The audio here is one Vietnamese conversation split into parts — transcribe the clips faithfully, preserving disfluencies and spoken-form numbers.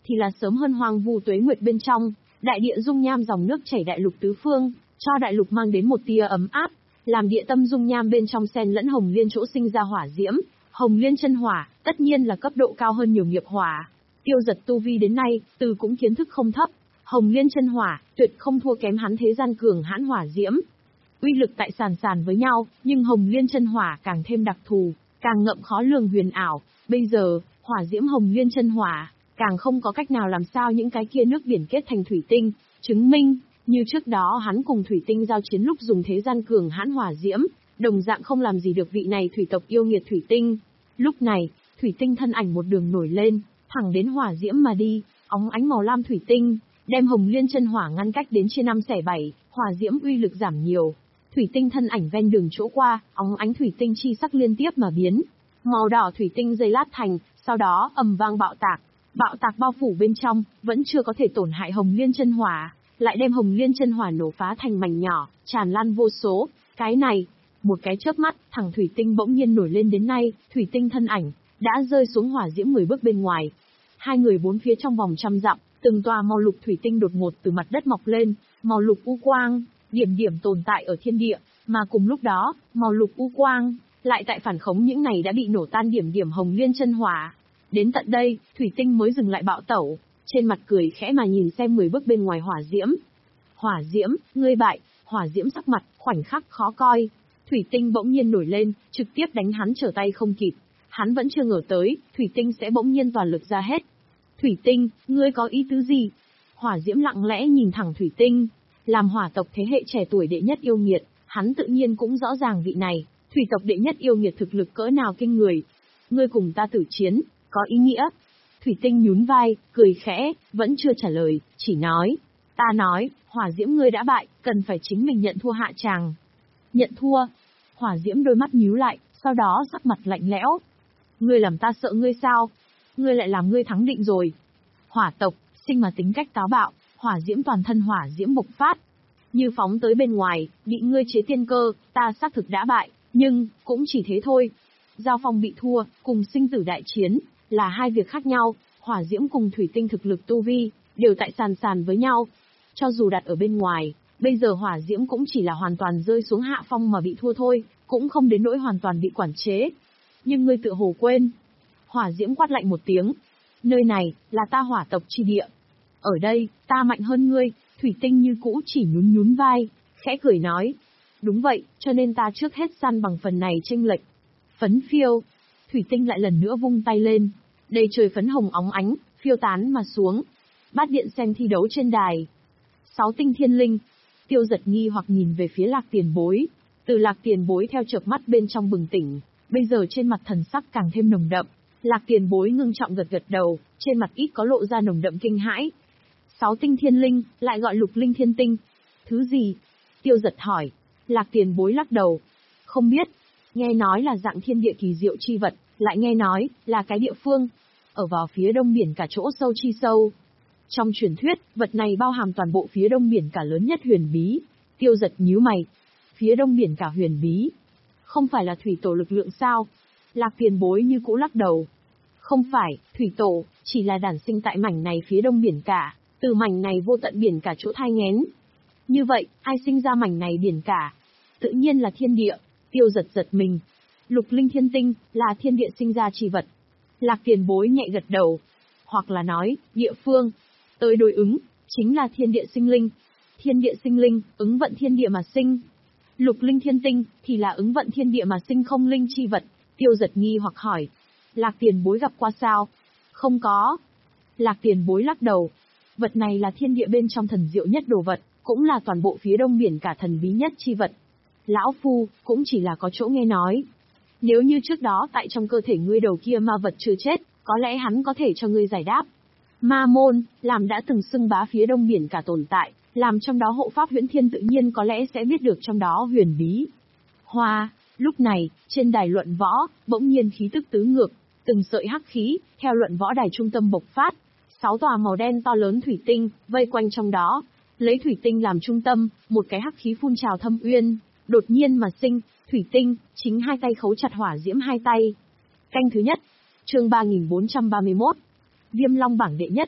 thì là sớm hơn hoang vu tuế nguyệt bên trong, đại địa dung nham dòng nước chảy đại lục tứ phương, cho đại lục mang đến một tia ấm áp, làm địa tâm dung nham bên trong xen lẫn hồng liên chỗ sinh ra hỏa diễm, hồng liên chân hỏa, tất nhiên là cấp độ cao hơn nhiều nghiệp hỏa. Tiêu Giật tu vi đến nay, từ cũng kiến thức không thấp, hồng liên chân hỏa, tuyệt không thua kém hắn thế gian cường hãn hỏa diễm. Uy lực tại sàn sàn với nhau, nhưng hồng liên chân hỏa càng thêm đặc thù, càng ngậm khó lường huyền ảo. Bây giờ, hỏa diễm hồng liên chân hỏa, càng không có cách nào làm sao những cái kia nước biển kết thành thủy tinh, chứng minh, như trước đó hắn cùng thủy tinh giao chiến lúc dùng thế gian cường hãn hỏa diễm, đồng dạng không làm gì được vị này thủy tộc yêu nghiệt thủy tinh. Lúc này, thủy tinh thân ảnh một đường nổi lên, thẳng đến hỏa diễm mà đi, óng ánh màu lam thủy tinh, đem hồng liên chân hỏa ngăn cách đến chia năm xẻ bảy, hỏa diễm uy lực giảm nhiều. Thủy tinh thân ảnh ven đường chỗ qua, óng ánh thủy tinh chi sắc liên tiếp mà biến. Màu đỏ thủy tinh dây lát thành, sau đó ầm vang bạo tạc. Bạo tạc bao phủ bên trong, vẫn chưa có thể tổn hại hồng liên chân hỏa, lại đem hồng liên chân hỏa nổ phá thành mảnh nhỏ, tràn lan vô số. Cái này, một cái chớp mắt, thằng thủy tinh bỗng nhiên nổi lên đến nay, thủy tinh thân ảnh đã rơi xuống hỏa diễm mười bước bên ngoài. Hai người bốn phía trong vòng trăm dặm, từng tòa màu lục thủy tinh đột ngột từ mặt đất mọc lên, màu lục u quang, điểm điểm tồn tại ở thiên địa, mà cùng lúc đó, màu lục u quang lại tại phản khống những này đã bị nổ tan điểm điểm hồng liên chân hỏa. Đến tận đây, thủy tinh mới dừng lại bạo tẩu, trên mặt cười khẽ mà nhìn xem mười bước bên ngoài hỏa diễm. Hỏa diễm, ngươi bại, hỏa diễm sắc mặt, khoảnh khắc khó coi. Thủy tinh bỗng nhiên nổi lên, trực tiếp đánh hắn trở tay không kịp. Hắn vẫn chưa ngờ tới, thủy tinh sẽ bỗng nhiên toàn lực ra hết. Thủy tinh, ngươi có ý tứ gì? Hỏa diễm lặng lẽ nhìn thẳng thủy tinh. Làm hỏa tộc thế hệ trẻ tuổi đệ nhất yêu nghiệt, hắn tự nhiên cũng rõ ràng vị này, thủy tộc đệ nhất yêu nghiệt thực lực cỡ nào kinh người. Ngươi cùng ta tử chiến, có ý nghĩa. Thủy tinh nhún vai, cười khẽ, vẫn chưa trả lời, chỉ nói. Ta nói, hỏa diễm ngươi đã bại, cần phải chính mình nhận thua hạ tràng. Nhận thua. Hỏa diễm đôi mắt nhíu lại, sau đó sắc mặt lạnh lẽo. Ngươi làm ta sợ ngươi sao? Ngươi lại làm ngươi thắng định rồi. Hỏa tộc, sinh mà tính cách táo bạo, hỏa diễm toàn thân hỏa diễm bộc phát. Như phóng tới bên ngoài, bị ngươi chế tiên cơ, ta xác thực đã bại, nhưng, cũng chỉ thế thôi. Giao phong bị thua, cùng sinh tử đại chiến, là hai việc khác nhau, hỏa diễm cùng thủy tinh thực lực tu vi, đều tại sàn sàn với nhau. Cho dù đặt ở bên ngoài, bây giờ hỏa diễm cũng chỉ là hoàn toàn rơi xuống hạ phong mà bị thua thôi, cũng không đến nỗi hoàn toàn bị quản chế. Nhưng ngươi tựa hồ quên. Hỏa diễm quát lạnh một tiếng. Nơi này, là ta hỏa tộc chi địa. Ở đây, ta mạnh hơn ngươi, thủy tinh như cũ chỉ nhún nhún vai, khẽ cười nói. Đúng vậy, cho nên ta trước hết săn bằng phần này chênh lệch. Phấn phiêu. Thủy tinh lại lần nữa vung tay lên. Đầy trời phấn hồng óng ánh, phiêu tán mà xuống. Bát điện xem thi đấu trên đài. Sáu tinh thiên linh. Tiêu Giật nghi hoặc nhìn về phía Lạc Tiền Bối. Từ Lạc Tiền Bối theo chợp mắt bên trong bừng tỉnh, bây giờ trên mặt thần sắc càng thêm nồng đậm. Lạc Tiền Bối ngưng trọng gật gật đầu, trên mặt ít có lộ ra nồng đậm kinh hãi. Sáu tinh thiên linh, lại gọi lục linh thiên tinh. Thứ gì? Tiêu Giật hỏi. Lạc Tiền Bối lắc đầu. Không biết. Nghe nói là dạng thiên địa kỳ diệu chi vật, lại nghe nói là cái địa phương ở vào phía đông biển cả chỗ sâu chi sâu. Trong truyền thuyết, vật này bao hàm toàn bộ phía đông biển cả lớn nhất huyền bí. Tiêu Giật nhíu mày. Phía đông biển cả huyền bí? Không phải là thủy tổ lực lượng sao? Lạc Tiền Bối như cũ lắc đầu. Không phải, thủy tổ, chỉ là đản sinh tại mảnh này phía đông biển cả, từ mảnh này vô tận biển cả chỗ thai nghén. Như vậy, ai sinh ra mảnh này biển cả? Tự nhiên là thiên địa. Tiêu Giật giật mình. Lục linh thiên tinh, là thiên địa sinh ra chi vật. Lạc Tiền Bối nhẹ gật đầu. Hoặc là nói, địa phương. Tới đối ứng, chính là thiên địa sinh linh. Thiên địa sinh linh, ứng vận thiên địa mà sinh. Lục linh thiên tinh, thì là ứng vận thiên địa mà sinh không linh chi vật. Tiêu Giật nghi hoặc hỏi. Lạc Tiền Bối gặp qua sao? Không có. Lạc Tiền Bối lắc đầu. Vật này là thiên địa bên trong thần diệu nhất đồ vật, cũng là toàn bộ phía đông biển cả thần bí nhất chi vật. Lão Phu, cũng chỉ là có chỗ nghe nói. Nếu như trước đó tại trong cơ thể ngươi đầu kia ma vật chưa chết, có lẽ hắn có thể cho ngươi giải đáp. Ma môn, làm đã từng xưng bá phía đông biển cả tồn tại, làm trong đó hộ pháp Huyễn Thiên tự nhiên có lẽ sẽ biết được trong đó huyền bí. Hoa, lúc này, trên đài luận võ, bỗng nhiên khí tức tứ ngược, từng sợi hắc khí, theo luận võ đài trung tâm bộc phát. Sáu tòa màu đen to lớn thủy tinh, vây quanh trong đó. Lấy thủy tinh làm trung tâm, một cái hắc khí phun trào thâm uyên, đột nhiên mà sinh, thủy tinh, chính hai tay khấu chặt hỏa diễm hai tay. Canh thứ nhất, chương ba nghìn bốn trăm ba mươi mốt. Viêm Long bảng đệ nhất.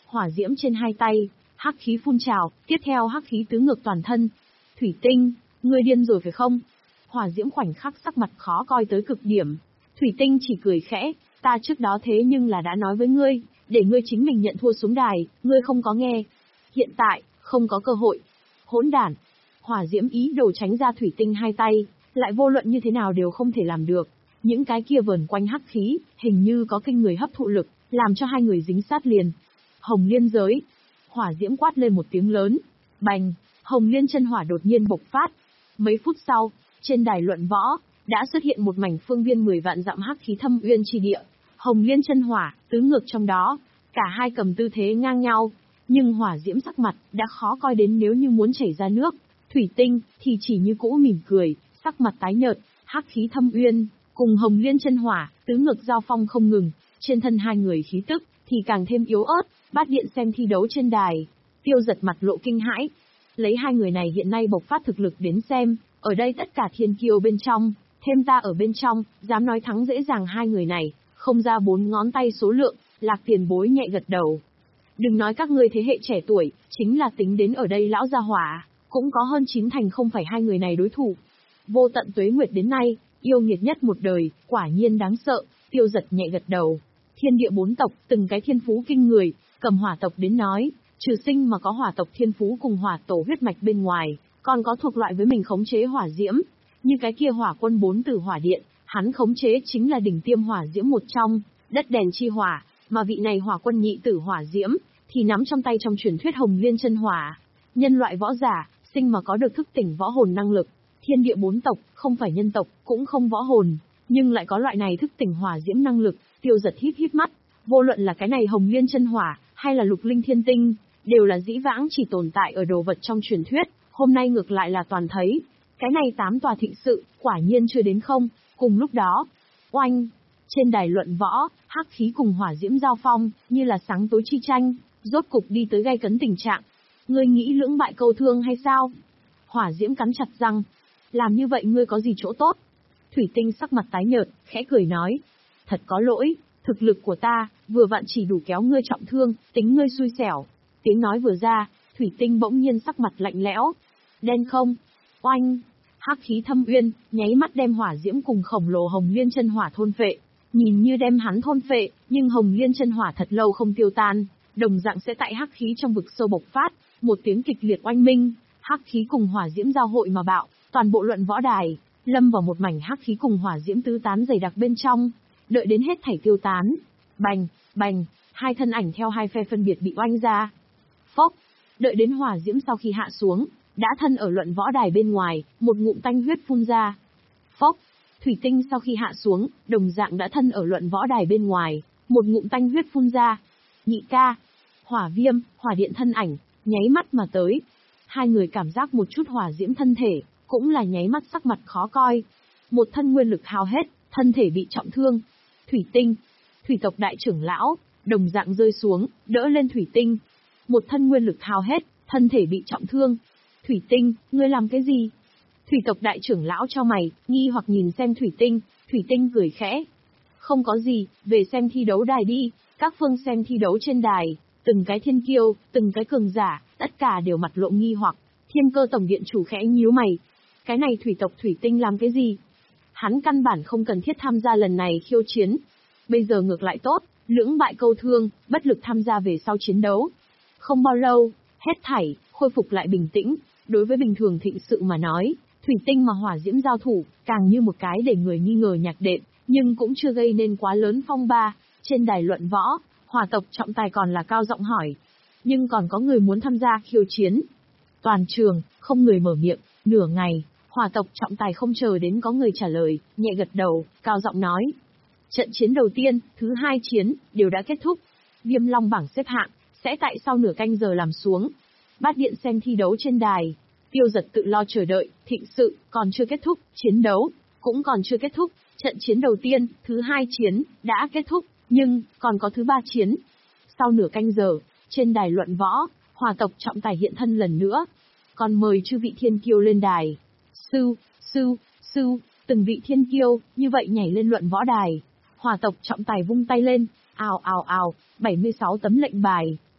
hỏa diễm trên hai tay, hắc khí phun trào, tiếp theo hắc khí tứ ngược toàn thân. Thủy Tinh, ngươi điên rồi phải không? Hỏa diễm khoảnh khắc sắc mặt khó coi tới cực điểm. Thủy Tinh chỉ cười khẽ, ta trước đó thế nhưng là đã nói với ngươi, để ngươi chính mình nhận thua xuống đài, ngươi không có nghe. Hiện tại, không có cơ hội. Hỗn đản. Hỏa diễm ý đồ tránh ra Thủy Tinh hai tay, lại vô luận như thế nào đều không thể làm được. Những cái kia vờn quanh hắc khí, hình như có kinh người hấp thụ lực, làm cho hai người dính sát liền. Hồng Liên giới. Hỏa diễm quát lên một tiếng lớn. Bành, Hồng Liên chân hỏa đột nhiên bộc phát. Mấy phút sau, trên đài luận võ, đã xuất hiện một mảnh phương viên mười vạn dặm hắc khí thâm uyên chi địa. Hồng Liên chân hỏa, tứ ngược trong đó, cả hai cầm tư thế ngang nhau, nhưng hỏa diễm sắc mặt đã khó coi đến nếu như muốn chảy ra nước. Thủy Tinh thì chỉ như cũ mỉm cười, sắc mặt tái nhợt, hắc khí thâm uyên cùng Hồng Liên chân hỏa, tứ ngược giao phong không ngừng, trên thân hai người khí tức thì càng thêm yếu ớt. Bát Điện xem thi đấu trên đài, Tiêu Giật mặt lộ kinh hãi. Lấy hai người này hiện nay bộc phát thực lực đến xem, ở đây tất cả thiên kiêu bên trong, thêm ta ở bên trong, dám nói thắng dễ dàng hai người này, không ra bốn ngón tay số lượng. Lạc Tiền Bối nhẹ gật đầu. Đừng nói các ngươi thế hệ trẻ tuổi, chính là tính đến ở đây lão gia hỏa, cũng có hơn chín thành không phải hai người này đối thủ. Vô tận tuế nguyệt đến nay, yêu nghiệt nhất một đời, quả nhiên đáng sợ. Tiêu Giật nhẹ gật đầu. Thiên địa bốn tộc, từng cái thiên phú kinh người, cầm hỏa tộc đến nói, trừ Sinh mà có hỏa tộc thiên phú cùng hỏa tổ huyết mạch bên ngoài, còn có thuộc loại với mình khống chế hỏa diễm, như cái kia hỏa quân bốn tử hỏa điện, hắn khống chế chính là đỉnh tiêm hỏa diễm một trong, đất đèn chi hỏa, mà vị này hỏa quân nhị tử hỏa diễm thì nắm trong tay trong truyền thuyết Hồng Liên chân hỏa. Nhân loại võ giả, sinh mà có được thức tỉnh võ hồn năng lực, thiên địa bốn tộc, không phải nhân tộc, cũng không võ hồn, nhưng lại có loại này thức tỉnh hỏa diễm năng lực. Tiêu Giật híp híp mắt, vô luận là cái này Hồng Liên chân hỏa, hay là Lục Linh Thiên Tinh, đều là dĩ vãng chỉ tồn tại ở đồ vật trong truyền thuyết, hôm nay ngược lại là toàn thấy. Cái này tám tòa thịnh sự, quả nhiên chưa đến không. Cùng lúc đó, oanh, trên đài luận võ, hắc khí cùng hỏa diễm giao phong, như là sáng tối chi tranh, rốt cục đi tới gay cấn tình trạng. Ngươi nghĩ lưỡng bại câu thương hay sao? Hỏa diễm cắn chặt răng. Làm như vậy ngươi có gì chỗ tốt? Thủy Tinh sắc mặt tái nhợt, khẽ cười nói. Thật có lỗi, thực lực của ta, vừa vặn chỉ đủ kéo ngươi trọng thương, tính ngươi xui xẻo. Tiếng nói vừa ra, Thủy Tinh bỗng nhiên sắc mặt lạnh lẽo. Đen không? Oanh! Hắc khí thâm uyên, nháy mắt đem hỏa diễm cùng khổng lồ Hồng Liên chân hỏa thôn phệ. Nhìn như đem hắn thôn phệ, nhưng Hồng Liên chân hỏa thật lâu không tiêu tan, đồng dạng sẽ tại hắc khí trong vực sâu bộc phát, một tiếng kịch liệt oanh minh, hắc khí cùng hỏa diễm giao hội mà bạo, toàn bộ luận võ đài lâm vào một mảnh hắc khí cùng hỏa diễm tứ tán dày đặc bên trong. Đợi đến hết thảy tiêu tán, bành, bành, hai thân ảnh theo hai phe phân biệt bị oanh ra. Phốc, đợi đến hỏa diễm sau khi hạ xuống, đã thân ở luận võ đài bên ngoài, một ngụm tanh huyết phun ra. Phốc, Thủy Tinh sau khi hạ xuống, đồng dạng đã thân ở luận võ đài bên ngoài, một ngụm tanh huyết phun ra. Nhị ca, Hỏa Viêm, Hỏa Điện thân ảnh, nháy mắt mà tới. Hai người cảm giác một chút hỏa diễm thân thể, cũng là nháy mắt sắc mặt khó coi. Một thân nguyên lực hao hết, thân thể bị trọng thương. Thủy Tinh, Thủy tộc đại trưởng lão, đồng dạng rơi xuống, đỡ lên Thủy Tinh. Một thân nguyên lực hao hết, thân thể bị trọng thương. Thủy Tinh, ngươi làm cái gì? Thủy tộc đại trưởng lão cho mày, nghi hoặc nhìn xem Thủy Tinh. Thủy Tinh cười khẽ. Không có gì, về xem thi đấu đài đi. Các phương xem thi đấu trên đài, từng cái thiên kiêu, từng cái cường giả, tất cả đều mặt lộ nghi hoặc. Thiên Cơ tổng điện chủ khẽ nhíu mày. Cái này Thủy tộc Thủy Tinh làm cái gì? Hắn căn bản không cần thiết tham gia lần này khiêu chiến. Bây giờ ngược lại tốt, lưỡng bại câu thương, bất lực tham gia về sau chiến đấu. Không bao lâu, hết thảy, khôi phục lại bình tĩnh. Đối với bình thường thịnh sự mà nói, Thủy Tinh mà hỏa diễm giao thủ, càng như một cái để người nghi ngờ nhạc đệm, nhưng cũng chưa gây nên quá lớn phong ba. Trên đài luận võ, Hỏa tộc trọng tài còn là cao giọng hỏi. Nhưng còn có người muốn tham gia khiêu chiến. Toàn trường, không người mở miệng, nửa ngày, Hỏa tộc trọng tài không chờ đến có người trả lời, nhẹ gật đầu, cao giọng nói. Trận chiến đầu tiên, thứ hai chiến, đều đã kết thúc. Viêm Long bảng xếp hạng, sẽ tại sau nửa canh giờ làm xuống. Bát Điện xem thi đấu trên đài. Tiêu Giật tự lo chờ đợi, thịnh sự, còn chưa kết thúc, chiến đấu, cũng còn chưa kết thúc. Trận chiến đầu tiên, thứ hai chiến, đã kết thúc, nhưng, còn có thứ ba chiến. Sau nửa canh giờ, trên đài luận võ, Hỏa tộc trọng tài hiện thân lần nữa. Còn mời chư vị thiên kiêu lên đài. Sư, sư, sư, từng vị thiên kiêu, như vậy nhảy lên luận võ đài. Hỏa tộc trọng tài vung tay lên, ào ào ào, bảy mươi sáu tấm lệnh bài,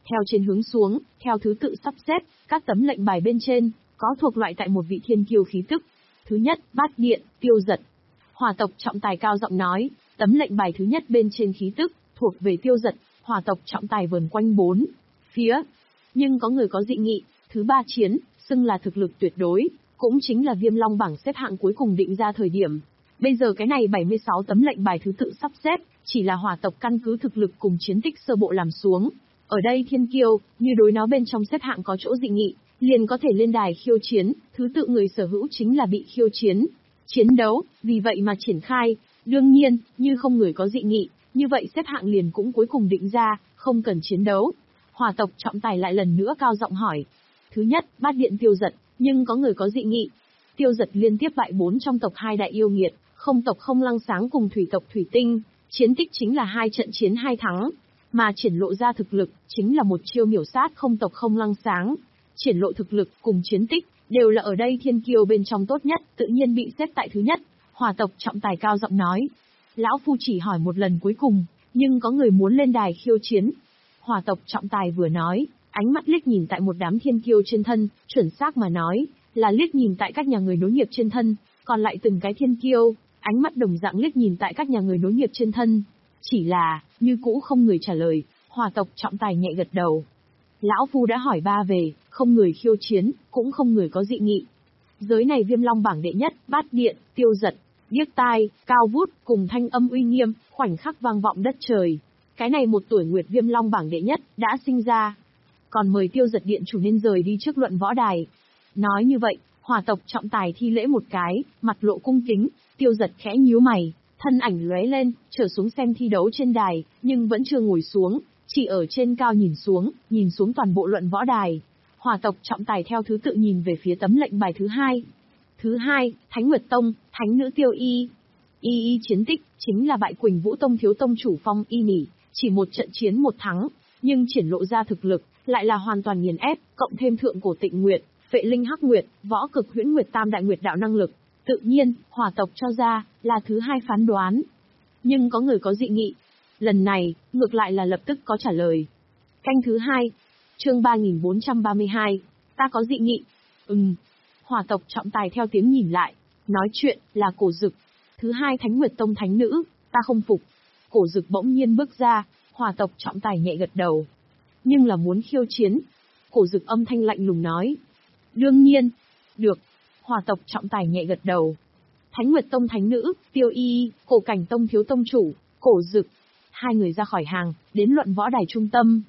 Theo trên hướng xuống, theo thứ tự sắp xếp, các tấm lệnh bài bên trên, có thuộc loại tại một vị thiên kiêu khí tức. Thứ nhất, Bát Điện, Tiêu Dật. Hỏa tộc trọng tài cao giọng nói, tấm lệnh bài thứ nhất bên trên khí tức, thuộc về Tiêu Dật. Hỏa tộc trọng tài vờn quanh bốn phía. Nhưng có người có dị nghị, thứ ba chiến, xưng là thực lực tuyệt đối, cũng chính là Viêm Long bảng xếp hạng cuối cùng định ra thời điểm. Bây giờ cái này bảy mươi sáu tấm lệnh bài thứ tự sắp xếp, chỉ là hỏa tộc căn cứ thực lực cùng chiến tích sơ bộ làm xuống. Ở đây thiên kiêu, như đối nó bên trong xếp hạng có chỗ dị nghị, liền có thể lên đài khiêu chiến, thứ tự người sở hữu chính là bị khiêu chiến. Chiến đấu, vì vậy mà triển khai. Đương nhiên, như không người có dị nghị, như vậy xếp hạng liền cũng cuối cùng định ra, không cần chiến đấu. Hỏa tộc trọng tài lại lần nữa cao giọng hỏi. Thứ nhất, Bát Điện Tiêu Dật, nhưng có người có dị nghị. Tiêu Dật liên tiếp bại bốn trong tộc hai đại yêu nghiệt, không tộc Không Lăng Sáng cùng thủy tộc Thủy Tinh, chiến tích chính là hai trận chiến hai thắng, mà triển lộ ra thực lực, chính là một chiêu miểu sát không tộc Không Lăng Sáng. Triển lộ thực lực cùng chiến tích, đều là ở đây thiên kiêu bên trong tốt nhất, tự nhiên bị xếp tại thứ nhất. Hỏa tộc trọng tài cao giọng nói. Lão phu chỉ hỏi một lần cuối cùng, nhưng có người muốn lên đài khiêu chiến. Hỏa tộc trọng tài vừa nói, ánh mắt liếc nhìn tại một đám thiên kiêu trên thân, chuẩn xác mà nói, là liếc nhìn tại các nhà người nối nghiệp trên thân, còn lại từng cái thiên kiêu, ánh mắt đồng dạng liếc nhìn tại các nhà người nối nghiệp trên thân. Chỉ là, như cũ không người trả lời, hỏa tộc trọng tài nhẹ gật đầu. Lão phu đã hỏi ba về, không người khiêu chiến, cũng không người có dị nghị. Giới này Viêm Long bảng đệ nhất, Bát Điện, Tiêu Dật, điếc tai, cao vút, cùng thanh âm uy nghiêm, khoảnh khắc vang vọng đất trời. Cái này một tuổi nguyệt Viêm Long bảng đệ nhất, đã sinh ra. Còn mời Tiêu Dật điện chủ nên rời đi trước luận võ đài. Nói như vậy, hỏa tộc trọng tài thi lễ một cái, mặt lộ cung kính, Tiêu Dật khẽ nhíu mày, thân ảnh lóe lên, trở xuống xem thi đấu trên đài, nhưng vẫn chưa ngồi xuống, chỉ ở trên cao nhìn xuống, nhìn xuống toàn bộ luận võ đài. Hỏa tộc trọng tài theo thứ tự nhìn về phía tấm lệnh bài thứ hai. Thứ hai, Thánh Nguyệt Tông, Thánh nữ Tiêu Y. Y Y chiến tích, chính là bại Quỳnh Vũ Tông thiếu tông chủ Phong Y Nỉ, chỉ một trận chiến một thắng, nhưng triển lộ ra thực lực, lại là hoàn toàn nghiền ép, cộng thêm thượng cổ Tịnh Nguyệt, Phệ Linh Hắc Nguyệt, võ cực Huyễn Nguyệt tam đại nguyệt đạo năng lực, tự nhiên, hỏa tộc cho ra, là thứ hai phán đoán. Nhưng có người có dị nghị. Lần này, ngược lại là lập tức có trả lời. Canh thứ hai, chương ba nghìn bốn trăm ba mươi hai, ta có dị nghị. Ừm. Hỏa tộc trọng tài theo tiếng nhìn lại, nói chuyện, là Cổ Dực. Thứ hai Thánh Nguyệt Tông thánh nữ, ta không phục. Cổ Dực bỗng nhiên bước ra, hỏa tộc trọng tài nhẹ gật đầu. Nhưng là muốn khiêu chiến. Cổ Dực âm thanh lạnh lùng nói. Đương nhiên. Được. Hỏa tộc trọng tài nhẹ gật đầu. Thánh Nguyệt Tông thánh nữ, Tiêu Y, Cổ Cảnh Tông thiếu tông chủ, Cổ Dực. Hai người ra khỏi hàng, đến luận võ đài trung tâm.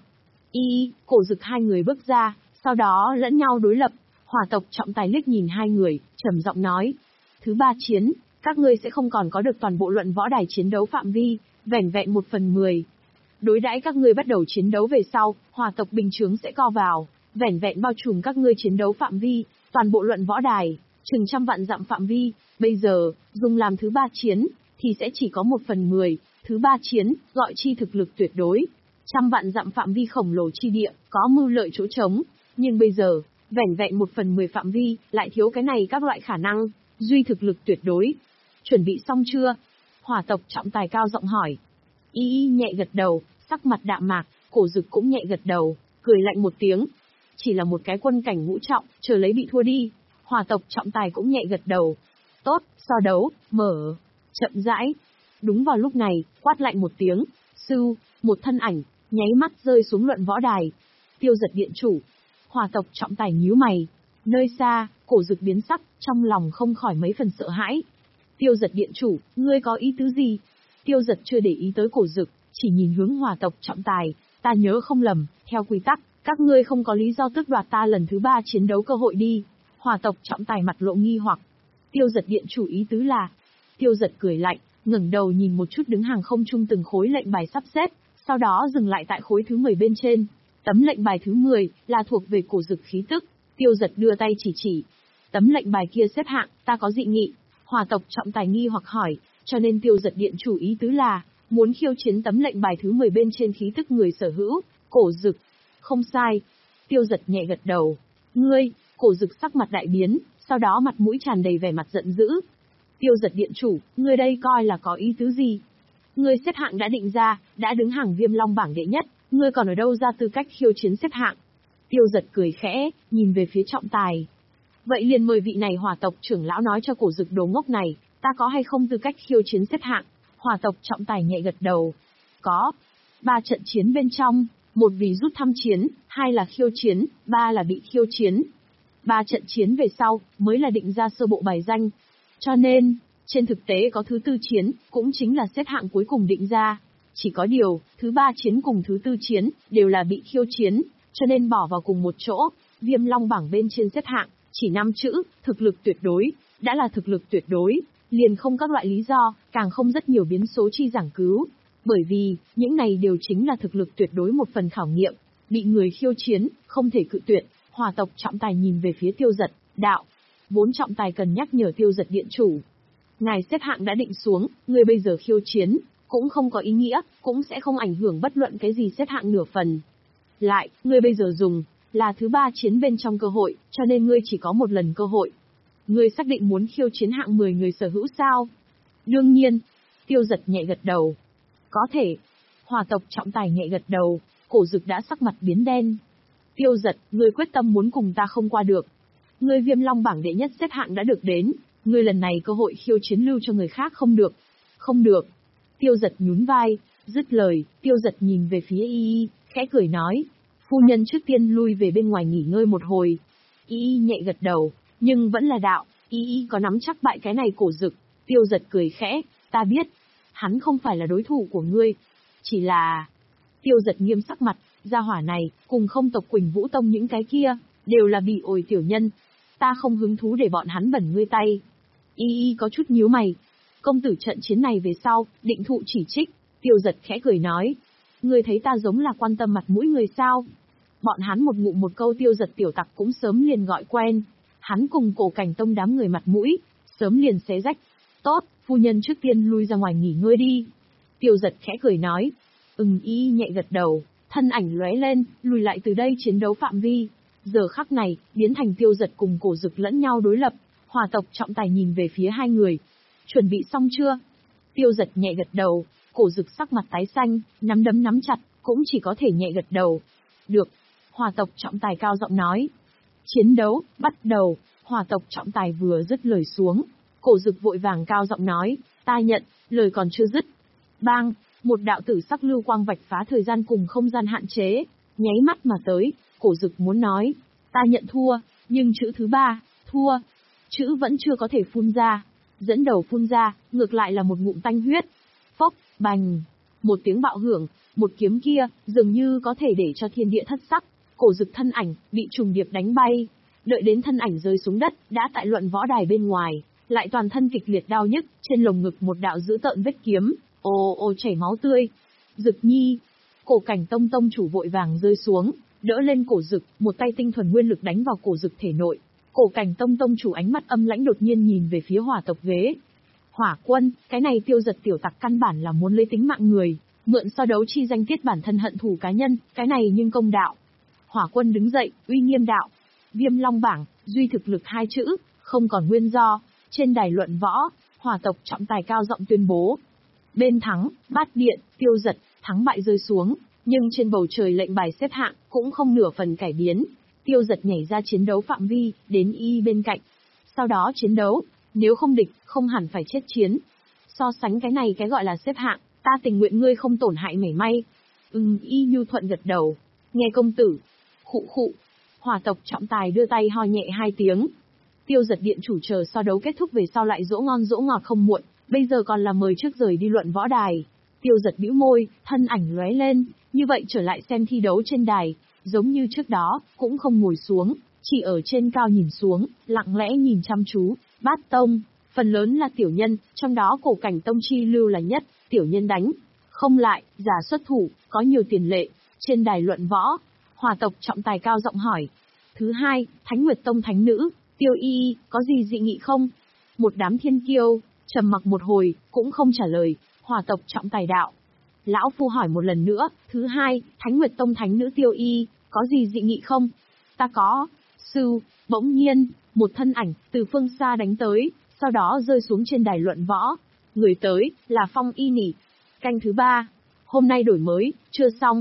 Y, Cổ Dực hai người bước ra, sau đó lẫn nhau đối lập. Hỏa tộc trọng tài liếc nhìn hai người, trầm giọng nói. Thứ ba chiến, các ngươi sẽ không còn có được toàn bộ luận võ đài chiến đấu phạm vi, vẻn vẹn một phần mười. Đối đãi các ngươi bắt đầu chiến đấu về sau, hỏa tộc bình chướng sẽ co vào, vẻn vẹn bao trùm các ngươi chiến đấu phạm vi, toàn bộ luận võ đài, chừng trăm vạn dặm phạm vi. Bây giờ, dùng làm thứ ba chiến, thì sẽ chỉ có một phần mười. Thứ ba chiến, gọi chi thực lực tuyệt đối. Trăm vạn dặm phạm vi khổng lồ chi địa, có mưu lợi chỗ trống. Nhưng bây giờ, vẻn vẹn một phần mười phạm vi, lại thiếu cái này các loại khả năng, duy thực lực tuyệt đối. Chuẩn bị xong chưa? Hỏa tộc trọng tài cao giọng hỏi. Y Y nhẹ gật đầu, sắc mặt đạm mạc, Cổ Dực cũng nhẹ gật đầu, cười lạnh một tiếng. Chỉ là một cái quân cảnh ngũ trọng, chờ lấy bị thua đi. Hỏa tộc trọng tài cũng nhẹ gật đầu. Tốt, so đấu, mở. Chậm rãi. Đúng vào lúc này, quát lạnh một tiếng, sưu, một thân ảnh, nháy mắt rơi xuống luận võ đài. Tiêu Dật điện chủ. Hỏa tộc trọng tài nhíu mày. Nơi xa, Cổ Dực biến sắc, trong lòng không khỏi mấy phần sợ hãi. Tiêu Dật điện chủ, ngươi có ý tứ gì? Tiêu Dật chưa để ý tới Cổ Dực, chỉ nhìn hướng hỏa tộc trọng tài. Ta nhớ không lầm, theo quy tắc, các ngươi không có lý do tước đoạt ta lần thứ ba chiến đấu cơ hội đi. Hỏa tộc trọng tài mặt lộ nghi hoặc. Tiêu Dật điện chủ ý tứ là. Tiêu Dật cười lạnh, ngẩng đầu nhìn một chút đứng hàng không trung từng khối lệnh bài sắp xếp, sau đó dừng lại tại khối thứ mười bên trên. Tấm lệnh bài thứ mười là thuộc về Cổ Dực khí tức. Tiêu Dật đưa tay chỉ chỉ. Tấm lệnh bài kia xếp hạng, ta có dị nghị. Hỏa tộc trọng tài nghi hoặc hỏi, cho nên Tiêu Dật điện chủ ý tứ là muốn khiêu chiến tấm lệnh bài thứ mười bên trên khí tức người sở hữu, Cổ Dực. Không sai. Tiêu Dật nhẹ gật đầu. Ngươi, Cổ Dực sắc mặt đại biến, sau đó mặt mũi tràn đầy vẻ mặt giận dữ. Tiêu Dật điện chủ, ngươi đây coi là có ý tứ gì? Ngươi xếp hạng đã định ra, đã đứng hàng Viêm Long bảng đệ nhất, Ngươi còn ở đâu ra tư cách khiêu chiến xếp hạng? Tiêu Giật cười khẽ, nhìn về phía Trọng Tài. Vậy liền mời vị này hỏa tộc trưởng lão nói cho cổ dực đồ ngốc này, ta có hay không tư cách khiêu chiến xếp hạng? Hỏa tộc Trọng Tài nhẹ gật đầu. Có. Ba trận chiến bên trong, một vì rút thăm chiến, hai là khiêu chiến, ba là bị khiêu chiến. Ba trận chiến về sau, mới là định ra sơ bộ bài danh. Cho nên, trên thực tế có thứ tư chiến, cũng chính là xếp hạng cuối cùng định ra. Chỉ có điều, thứ ba chiến cùng thứ tư chiến, đều là bị khiêu chiến, cho nên bỏ vào cùng một chỗ. Viêm Long bảng bên trên xếp hạng, chỉ năm chữ, thực lực tuyệt đối, đã là thực lực tuyệt đối, liền không các loại lý do, càng không rất nhiều biến số chi giảng cứu. Bởi vì, những này đều chính là thực lực tuyệt đối một phần khảo nghiệm, bị người khiêu chiến, không thể cự tuyệt. Hỏa tộc Trọng Tài nhìn về phía Tiêu Giật, đạo. Vốn Trọng Tài cần nhắc nhở Tiêu Giật điện chủ. Ngài xếp hạng đã định xuống, người bây giờ khiêu chiến, cũng không có ý nghĩa, cũng sẽ không ảnh hưởng bất luận cái gì xếp hạng nửa phần. Lại, ngươi bây giờ dùng, là thứ ba chiến bên trong cơ hội, cho nên ngươi chỉ có một lần cơ hội. Ngươi xác định muốn khiêu chiến hạng mười người sở hữu sao? Đương nhiên. Tiêu Giật nhẹ gật đầu. Có thể. Hỏa tộc Trọng Tài nhẹ gật đầu, cổ dực đã sắc mặt biến đen. Tiêu Giật, ngươi quyết tâm muốn cùng ta không qua được. Ngươi Viêm Long bảng đệ nhất xếp hạng đã được đến, ngươi lần này cơ hội khiêu chiến lưu cho người khác không được. Không được. Tiêu Giật nhún vai, dứt lời, Tiêu Giật nhìn về phía Y Y, khẽ cười nói. Phu nhân trước tiên lui về bên ngoài nghỉ ngơi một hồi. Y Y nhẹ gật đầu, nhưng vẫn là đạo, Y Y có nắm chắc bại cái này cổ dực. Tiêu Giật cười khẽ, ta biết, hắn không phải là đối thủ của ngươi. Chỉ là... Tiêu Giật nghiêm sắc mặt, gia hỏa này, cùng không tộc Quỳnh Vũ Tông những cái kia, đều là bị ổi tiểu nhân. Ta không hứng thú để bọn hắn bẩn ngươi tay. Y Y có chút nhíu mày. Công tử trận chiến này về sau, định thụ chỉ trích. Tiêu Giật khẽ cười nói. Ngươi thấy ta giống là quan tâm mặt mũi người sao? Bọn hắn một ngụm một câu Tiêu Giật tiểu tặc cũng sớm liền gọi quen. Hắn cùng Cổ Cảnh Tông đám người mặt mũi, sớm liền xé rách. Tốt, phu nhân trước tiên lui ra ngoài nghỉ ngơi đi. Tiêu Giật khẽ cười nói. Ừm. Y nhẹ gật đầu, thân ảnh lóe lên, lùi lại từ đây chiến đấu phạm vi. Giờ khắc này, biến thành Tiêu Giật cùng cổ dực lẫn nhau đối lập. Hỏa tộc Trọng Tài nhìn về phía hai người. Chuẩn bị xong chưa? Tiêu Giật nhẹ gật đầu, cổ dực sắc mặt tái xanh, nắm đấm nắm chặt, cũng chỉ có thể nhẹ gật đầu. Được. Hỏa tộc Trọng Tài cao giọng nói. Chiến đấu, bắt đầu. Hỏa tộc Trọng Tài vừa dứt lời xuống, cổ dực vội vàng cao giọng nói, ta nhận, lời còn chưa dứt. Bang, một đạo tử sắc lưu quang vạch phá thời gian cùng không gian hạn chế, nháy mắt mà tới, cổ dực muốn nói, ta nhận thua, nhưng chữ thứ ba, thua, chữ vẫn chưa có thể phun ra, dẫn đầu phun ra, ngược lại là một ngụm tanh huyết. Phốc, bành, một tiếng bạo hưởng, một kiếm kia, dường như có thể để cho thiên địa thất sắc, cổ dực thân ảnh, bị trùng điệp đánh bay. Đợi đến thân ảnh rơi xuống đất, đã tại luận võ đài bên ngoài, lại toàn thân kịch liệt đau nhức, trên lồng ngực một đạo dữ tợn vết kiếm, ồ ồ chảy máu tươi. Dực nhi, Cổ Cảnh Tông tông chủ vội vàng rơi xuống, đỡ lên cổ dực, một tay tinh thuần nguyên lực đánh vào cổ dực thể nội. Cổ Cảnh Tông tông chủ ánh mắt âm lãnh đột nhiên nhìn về phía Hỏa tộc ghế. Hỏa quân, cái này Tiêu Giật tiểu tặc căn bản là muốn lấy tính mạng người, mượn so đấu chi danh tiết bản thân hận thù cá nhân, cái này nhưng công đạo. Hỏa quân đứng dậy, uy nghiêm đạo. Viêm Long bảng, duy thực lực hai chữ, không còn nguyên do. Trên đài luận võ, Hỏa tộc Trọng Tài cao giọng tuyên bố. Bên thắng, Bát Điện, Tiêu Giật, thắng bại rơi xuống, nhưng trên bầu trời lệnh bài xếp hạng, cũng không nửa phần cải biến. Tiêu Giật nhảy ra chiến đấu phạm vi, đến Y bên cạnh. Sau đó chiến đấu, nếu không địch, không hẳn phải chết chiến. So sánh cái này cái gọi là xếp hạng, ta tình nguyện ngươi không tổn hại mảy may. Ừm. Y nhu thuận gật đầu. Nghe công tử. Khụ khụ. Hỏa tộc Trọng Tài đưa tay ho nhẹ hai tiếng. Tiêu Giật điện chủ chờ so đấu kết thúc về sau lại dỗ ngon dỗ ngọt không muộn, bây giờ còn là mời trước rời đi luận võ đài. Tiêu Giật bĩu môi, thân ảnh lóe lên, như vậy trở lại xem thi đấu trên đài, giống như trước đó, cũng không ngồi xuống, chỉ ở trên cao nhìn xuống, lặng lẽ nhìn chăm chú. Bát Tông, phần lớn là tiểu nhân, trong đó Cổ Cảnh Tông chi lưu là nhất, tiểu nhân đánh không lại, giả xuất thủ, có nhiều tiền lệ. Trên đài luận võ, Hỏa tộc Trọng Tài cao giọng hỏi. Thứ hai, Thánh Nguyệt Tông thánh nữ, Tiêu Y, có gì dị nghị không? Một đám thiên kiêu, trầm mặc một hồi, cũng không trả lời. Hỏa tộc Trọng Tài đạo. Lão phu hỏi một lần nữa, thứ hai, Thánh Nguyệt Tông thánh nữ Tiêu Y, có gì dị nghị không? Ta có. Sư, bỗng nhiên, một thân ảnh, từ phương xa đánh tới, sau đó rơi xuống trên đài luận võ. Người tới, là Phong Y Nỉ. Canh thứ ba. Hôm nay đổi mới, chưa xong.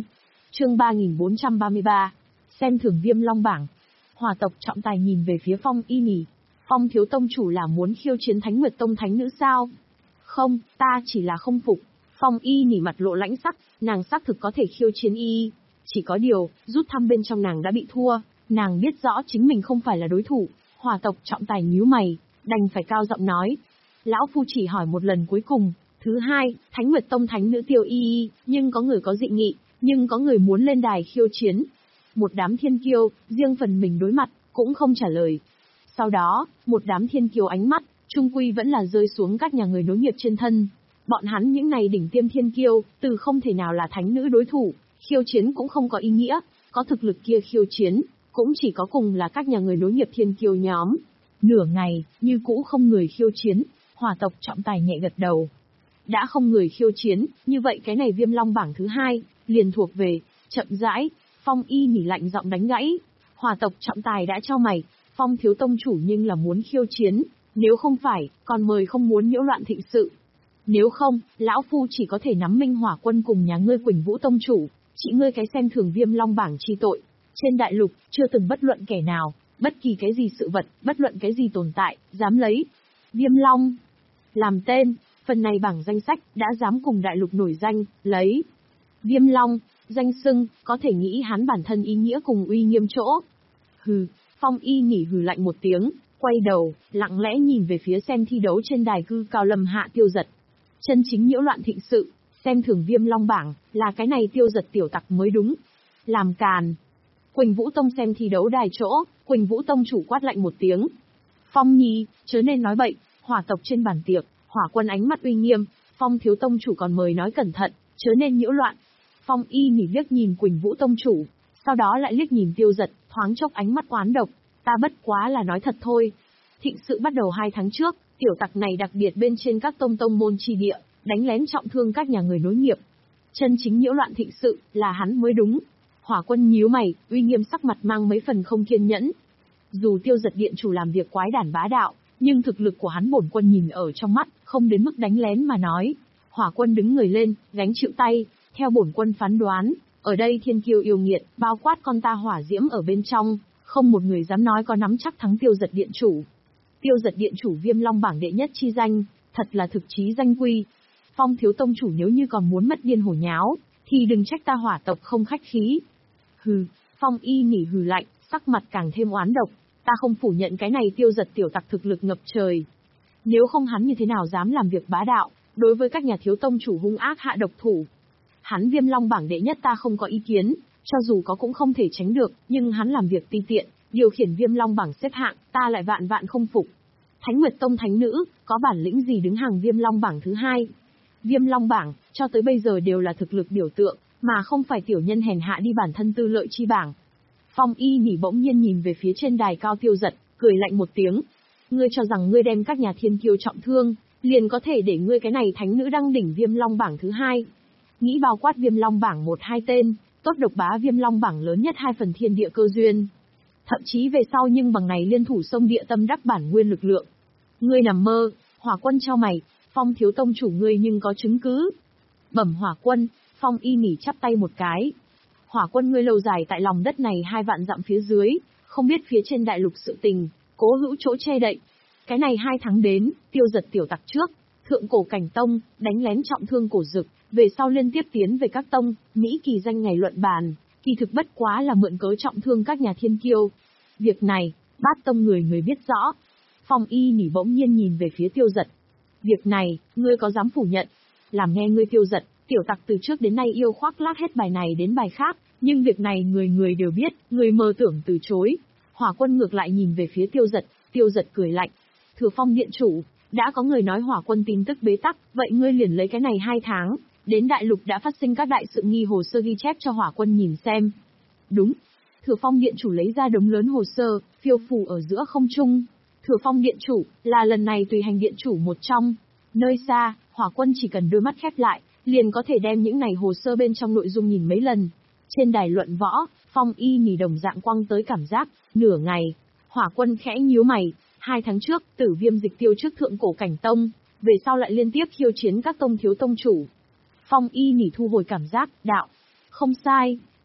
Chương ba nghìn bốn trăm ba mươi ba. Xem thưởng Viêm Long bảng. Hỏa tộc Trọng Tài nhìn về phía Phong Y Nỉ. Phong thiếu tông chủ là muốn khiêu chiến Thánh Nguyệt Tông thánh nữ sao? Không, ta chỉ là không phục. Phong Y Nỉ mặt lộ lãnh sắc, nàng xác thực có thể khiêu chiến y. Chỉ có điều, rút thăm bên trong nàng đã bị thua, nàng biết rõ chính mình không phải là đối thủ. Hỏa tộc Trọng Tài nhíu mày, đành phải cao giọng nói. Lão phu chỉ hỏi một lần cuối cùng. Thứ hai, Thánh Nguyệt Tông thánh nữ Tiêu Y Y, nhưng có người có dị nghị, nhưng có người muốn lên đài khiêu chiến. Một đám thiên kiêu, riêng phần mình đối mặt, cũng không trả lời. Sau đó, một đám thiên kiêu ánh mắt, trung quy vẫn là rơi xuống các nhà người nối nghiệp trên thân. Bọn hắn những này đỉnh tiêm thiên kiêu, từ không thể nào là thánh nữ đối thủ, khiêu chiến cũng không có ý nghĩa, có thực lực kia khiêu chiến, cũng chỉ có cùng là các nhà người nối nghiệp thiên kiêu nhóm. Nửa ngày, như cũ không người khiêu chiến, Hỏa tộc Trọng Tài nhẹ gật đầu. Đã không người khiêu chiến, như vậy cái này Viêm Long bảng thứ hai, liền thuộc về, chậm rãi. Phong Y Nỉ lạnh giọng đánh gãy. Hỏa tộc Trọng Tài đã cho mày, Phong thiếu tông chủ nhưng là muốn khiêu chiến, nếu không phải, còn mời không muốn nhiễu loạn thịnh sự. Nếu không, lão phu chỉ có thể nắm Minh Hỏa quân cùng nhà ngươi Quỳnh Vũ tông chủ, chỉ ngươi cái xem thường Viêm Long bảng chi tội. Trên đại lục, chưa từng bất luận kẻ nào, bất kỳ cái gì sự vật, bất luận cái gì tồn tại, dám lấy Viêm Long làm tên, phần này bảng danh sách đã dám cùng đại lục nổi danh, lấy Viêm Long danh xưng, có thể nghĩ hắn bản thân ý nghĩa cùng uy nghiêm chỗ. Hừ, Phong Y Nỉ hừ lạnh một tiếng, quay đầu, lặng lẽ nhìn về phía xem thi đấu trên đài cư cao Lâm Hạ Tiêu Giật. Chân chính nhiễu loạn thịnh sự, xem thường Viêm Long bảng, là cái này Tiêu Giật tiểu tặc mới đúng. Làm càn. Quỳnh Vũ Tông xem thi đấu đài chỗ, Quỳnh Vũ Tông chủ quát lạnh một tiếng. Phong Nhi, chớ nên nói bậy, Hỏa tộc trên bàn tiệc, Hỏa quân ánh mắt uy nghiêm, Phong thiếu tông chủ còn mời nói cẩn thận, chớ nên nhiễu loạn. Phong Y Nỉ liếc nhìn Quỳnh Vũ tông chủ, sau đó lại liếc nhìn Tiêu Giật, thoáng chốc ánh mắt oán độc, ta bất quá là nói thật thôi. Thịnh sự bắt đầu hai tháng trước, tiểu tặc này đặc biệt bên trên các tông tông môn chi địa, đánh lén trọng thương các nhà người nối nghiệp. Chân chính nhiễu loạn thịnh sự, là hắn mới đúng. Hỏa quân nhíu mày, uy nghiêm sắc mặt mang mấy phần không kiên nhẫn. Dù Tiêu Giật điện chủ làm việc quái đản bá đạo, nhưng thực lực của hắn bổn quân nhìn ở trong mắt, không đến mức đánh lén mà nói. Hỏa quân đứng người lên, gánh chịu tay, theo bổn quân phán đoán, ở đây thiên kiêu yêu nghiệt, bao quát con ta hỏa diễm ở bên trong, không một người dám nói có nắm chắc thắng Tiêu Giật điện chủ. Tiêu Giật điện chủ Viêm Long bảng đệ nhất chi danh, thật là thực chí danh quy. Phong thiếu tông chủ nếu như còn muốn mất điên hổ nháo, thì đừng trách ta hỏa tộc không khách khí. Hừ, Phong Y Nỉ hừ lạnh, sắc mặt càng thêm oán độc, ta không phủ nhận cái này Tiêu Giật tiểu tặc thực lực ngập trời. Nếu không hắn như thế nào dám làm việc bá đạo, đối với các nhà thiếu tông chủ hung ác hạ độc thủ. Hắn Viêm Long bảng đệ nhất ta không có ý kiến, cho dù có cũng không thể tránh được, nhưng hắn làm việc ti tiện, điều khiển Viêm Long bảng xếp hạng, ta lại vạn vạn không phục. Thánh Nguyệt Tông thánh nữ, có bản lĩnh gì đứng hàng Viêm Long bảng thứ hai? Viêm Long bảng, cho tới bây giờ đều là thực lực biểu tượng, mà không phải tiểu nhân hèn hạ đi bản thân tư lợi chi bảng. Phong Y Nỉ bỗng nhiên nhìn về phía trên đài cao Tiêu Giật, cười lạnh một tiếng. Ngươi cho rằng ngươi đem các nhà thiên kiêu trọng thương, liền có thể để ngươi cái này thánh nữ đăng đỉnh Viêm Long bảng thứ hai. Nghĩ bao quát Viêm Long bảng một hai tên, tốt độc bá Viêm Long bảng lớn nhất hai phần thiên địa cơ duyên. Thậm chí về sau nhưng bằng này liên thủ sông địa tâm đắc bản nguyên lực lượng. Ngươi nằm mơ, Hỏa quân cho mày, Phong thiếu tông chủ ngươi nhưng có chứng cứ. Bẩm Hỏa quân, Phong Y Nỉ chắp tay một cái. Hỏa quân ngươi lâu dài tại lòng đất này hai vạn dặm phía dưới, không biết phía trên đại lục sự tình, cố hữu chỗ che đậy. Cái này hai tháng đến, Tiêu Giật tiểu tặc trước, thượng cổ cảnh tông, đánh lén trọng thương cổ dực, về sau liên tiếp tiến về các tông, Mỹ kỳ danh ngày luận bàn, kỳ thực bất quá là mượn cớ trọng thương các nhà thiên kiêu. Việc này, bát tông người người biết rõ. Phong Y Nỉ bỗng nhiên nhìn về phía Tiêu Giật. Việc này, ngươi có dám phủ nhận? Làm nghe ngươi Tiêu Giật, tiểu tặc từ trước đến nay yêu khoác lác hết bài này đến bài khác, nhưng việc này người người đều biết, người mơ tưởng từ chối. Hỏa quân ngược lại nhìn về phía Tiêu Giật, Tiêu Giật cười lạnh. Thừa Phong điện chủ, đã có người nói Hỏa quân tin tức bế tắc, vậy ngươi liền lấy cái này hai tháng, đến đại lục đã phát sinh các đại sự nghi hồ sơ ghi chép cho Hỏa quân nhìn xem. Đúng. Thừa Phong điện chủ lấy ra đống lớn hồ sơ, phiêu phù ở giữa không trung. Thừa Phong điện chủ, là lần này tùy hành điện chủ một trong. Nơi xa, Hỏa quân chỉ cần đôi mắt khép lại, liền có thể đem những này hồ sơ bên trong nội dung nhìn mấy lần. Trên đài luận võ, Phong Y Nỉ đồng dạng quăng tới cảm giác, nửa ngày. Hỏa quân khẽ nhíu mày, hai tháng trước, Tử Viêm dịch tiêu trước thượng cổ cảnh tông, về sau lại liên tiếp khiêu chiến các tông thiếu tông chủ. Phong Y Nỉ thu hồi cảm giác, đạo. Không sai,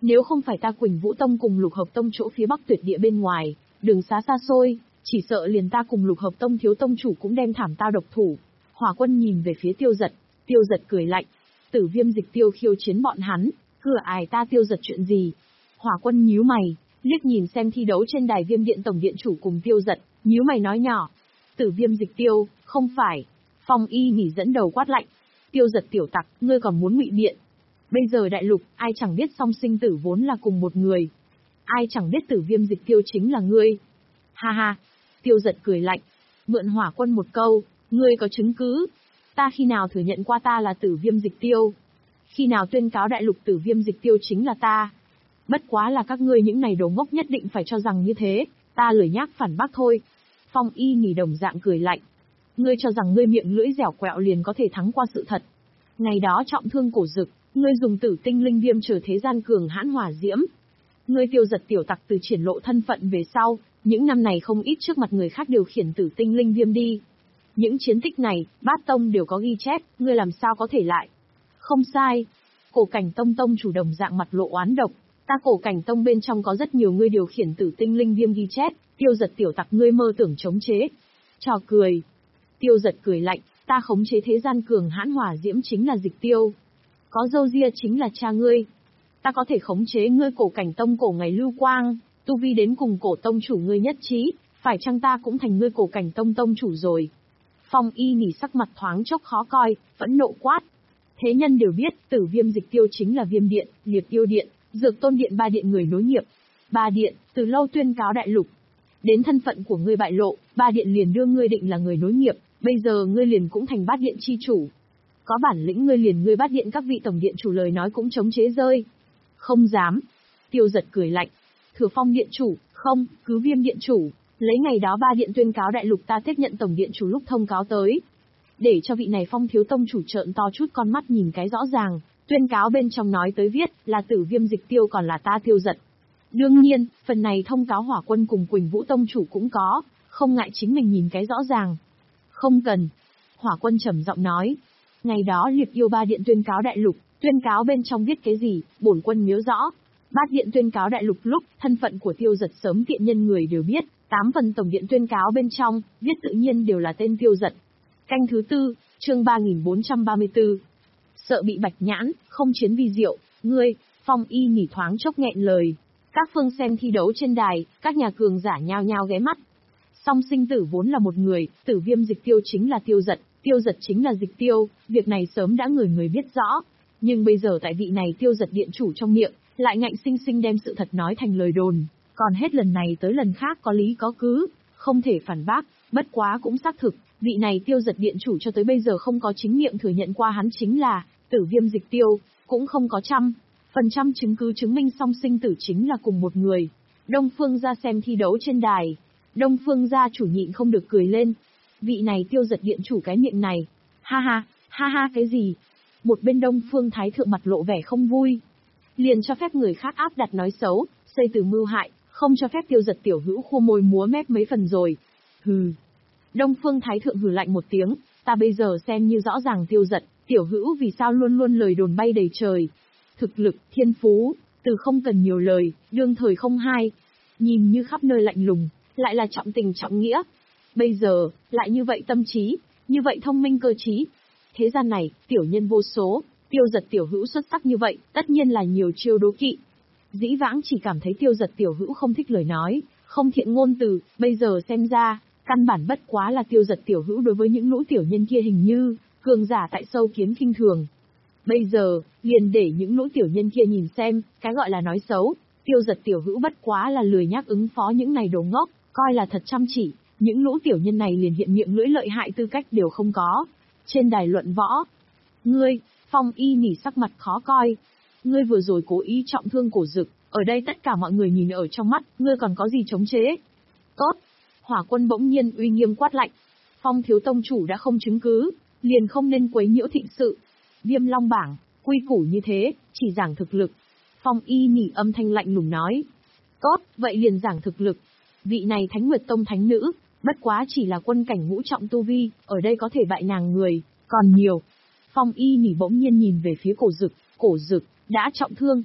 Nếu không phải ta Quỳnh Vũ Tông cùng Lục Hợp Tông chỗ phía bắc tuyệt địa bên ngoài, đường xá xa xôi, chỉ sợ liền ta cùng Lục Hợp Tông thiếu tông chủ cũng đem thảm tao độc thủ. Hỏa Quân nhìn về phía Tiêu Dật, Tiêu Dật cười lạnh. Tử Viêm Dịch Tiêu khiêu chiến bọn hắn, cửa ải ta Tiêu Dật chuyện gì? Hỏa Quân nhíu mày, liếc nhìn xem thi đấu trên đài Viêm Điện tổng điện chủ cùng Tiêu Dật, nhíu mày nói nhỏ. Tử Viêm Dịch Tiêu, không phải. Phong Y Nhỉ dẫn đầu quát lạnh. Tiêu Dật tiểu tặc, ngươi còn muốn ngụy biện? Bây giờ đại lục, ai chẳng biết song sinh tử vốn là cùng một người. Ai chẳng biết Tử Viêm Dịch Tiêu chính là ngươi. Ha ha. Tiêu Dật cười lạnh. Mượn Hỏa Quân một câu, ngươi có chứng cứ? Ta khi nào thừa nhận qua ta là Tử Viêm Dịch Tiêu? Khi nào tuyên cáo đại lục Tử Viêm Dịch Tiêu chính là ta? Bất quá là các ngươi những này đồ ngốc nhất định phải cho rằng như thế, ta lười nhác phản bác thôi. Phong Y Nhỉ đồng dạng cười lạnh. Ngươi cho rằng ngươi miệng lưỡi dẻo quẹo liền có thể thắng qua sự thật. Ngày đó trọng thương Cổ Dực, ngươi dùng Tử Tinh Linh Viêm trở thế gian cường hãn hỏa diễm. Ngươi Tiêu Dật tiểu tặc từ triển lộ thân phận về sau, những năm này không ít trước mặt người khác điều khiển Tử Tinh Linh Viêm đi. Những chiến tích này, Bát Tông đều có ghi chép, ngươi làm sao có thể lại? Không sai. Cổ Cảnh Tông tông chủ đồng dạng mặt lộ oán độc. Ta Cổ Cảnh Tông bên trong có rất nhiều ngươi điều khiển Tử Tinh Linh Viêm ghi chép, Tiêu Dật tiểu tặc ngươi mơ tưởng chống chế. Trò cười. Tiêu Dật cười lạnh, ta khống chế thế gian cường hãn hỏa diễm chính là Dịch Tiêu. Có râu ria chính là cha ngươi. Ta có thể khống chế ngươi Cổ Cảnh Tông cổ ngày lưu quang, tu vi đến cùng Cổ tông chủ ngươi nhất trí, phải chăng ta cũng thành ngươi Cổ Cảnh Tông tông chủ rồi? Phong Y Nhỉ sắc mặt thoáng chốc khó coi, phẫn nộ quát. Thế nhân đều biết, Tử Viêm Dịch Tiêu chính là Viêm Điện, Liệt Yêu Điện, Dược Tôn Điện ba điện người nối nghiệp. Ba điện, từ lâu tuyên cáo đại lục. Đến thân phận của ngươi bại lộ, ba điện liền đưa ngươi định là người nối nghiệp, bây giờ ngươi liền cũng thành bát điện chi chủ. Có bản lĩnh ngươi liền ngươi bát điện các vị tổng điện chủ lời nói cũng chống chế rơi. Không dám. Tiêu Dật cười lạnh. Thừa Phong điện chủ, không, cứ Viêm điện chủ, lấy ngày đó ba điện tuyên cáo đại lục ta tiếp nhận tổng điện chủ lúc thông cáo tới. Để cho vị này Phong thiếu tông chủ trợn to chút con mắt nhìn cái rõ ràng, tuyên cáo bên trong nói tới viết là Tử Viêm Dịch Tiêu còn là ta Tiêu Dật. Đương nhiên, phần này thông cáo Hỏa Quân cùng Quỳnh Vũ tông chủ cũng có, không ngại chính mình nhìn cái rõ ràng. Không cần. Hỏa Quân trầm giọng nói. Ngày đó Liệt Yêu ba điện tuyên cáo đại lục, tuyên cáo bên trong viết cái gì, bổn quân nhớ rõ. Bát điện tuyên cáo đại lục lúc, thân phận của Tiêu Dật sớm tiện nhân người đều biết, tám phần tổng điện tuyên cáo bên trong, viết tự nhiên đều là tên Tiêu Dật. Canh thứ tư, chương ba nghìn bốn trăm ba mươi tư. Sợ bị bạch nhãn, không chiến vì diệu, ngươi, Phong Y Nhỉ thoáng chốc nghẹn lời. Các phương xem thi đấu trên đài, các nhà cường giả nhao nhao ghé mắt. Song sinh tử vốn là một người, Tử Viêm Dịch Tiêu chính là Tiêu Dật, Tiêu Dật chính là Dịch Tiêu, việc này sớm đã người người biết rõ. Nhưng bây giờ tại vị này Tiêu Dật điện chủ trong miệng, lại ngạnh sinh sinh đem sự thật nói thành lời đồn, còn hết lần này tới lần khác có lý có cứ, không thể phản bác, bất quá cũng xác thực, vị này Tiêu Dật điện chủ cho tới bây giờ không có chính miệng thừa nhận qua hắn chính là Tử Viêm Dịch Tiêu, cũng không có trăm phần trăm chứng cứ chứng minh song sinh tử chính là cùng một người. Đông Phương gia xem thi đấu trên đài, Đông Phương gia chủ nhịn không được cười lên. Vị này Tiêu Dật điện chủ cái miệng này, ha ha, ha ha cái gì? Một bên Đông Phương thái thượng mặt lộ vẻ không vui, liền cho phép người khác áp đặt nói xấu, xây từ mưu hại, không cho phép Tiêu Dật tiểu hữu khua môi múa mép mấy phần rồi. Hừ. Đông Phương thái thượng hừ lạnh một tiếng, ta bây giờ xem như rõ ràng Tiêu Dật tiểu hữu vì sao luôn luôn lời đồn bay đầy trời. Thực lực, thiên phú, từ không cần nhiều lời, đương thời không hai. Nhìn như khắp nơi lạnh lùng, lại là trọng tình trọng nghĩa. Bây giờ, lại như vậy tâm trí, như vậy thông minh cơ trí. Thế gian này, tiểu nhân vô số, Tiêu Dật tiểu hữu xuất sắc như vậy, tất nhiên là nhiều chiêu đố kỵ. Dĩ vãng chỉ cảm thấy Tiêu Dật tiểu hữu không thích lời nói, không thiện ngôn từ, bây giờ xem ra, căn bản bất quá là Tiêu Dật tiểu hữu đối với những lũ tiểu nhân kia hình như, cường giả tại sâu kiến khinh thường. Bây giờ, liền để những lũ tiểu nhân kia nhìn xem, cái gọi là nói xấu, Tiêu Dật tiểu hữu bất quá là lười nhác ứng phó những này đồ ngốc, coi là thật chăm chỉ, những lũ tiểu nhân này liền hiện miệng lưỡi lợi hại tư cách đều không có. Trên đài luận võ, ngươi, Phong Y Nhỉ sắc mặt khó coi, ngươi vừa rồi cố ý trọng thương Cổ Dực, ở đây tất cả mọi người nhìn ở trong mắt, ngươi còn có gì chống chế? Tốt. Hỏa Quân bỗng nhiên uy nghiêm quát lạnh. Phong thiếu tông chủ đã không chứng cứ, liền không nên quấy nhiễu thịnh sự. Viêm Long bảng, quy củ như thế, chỉ giảng thực lực. Phong Y Nhỉ âm thanh lạnh lùng nói. Tốt, vậy liền giảng thực lực. Vị này Thánh Nguyệt Tông thánh nữ, bất quá chỉ là quân cảnh ngũ trọng tu vi, ở đây có thể bại nàng người, còn nhiều. Phong Y Nhỉ bỗng nhiên nhìn về phía Cổ Dực, Cổ Dực, đã trọng thương.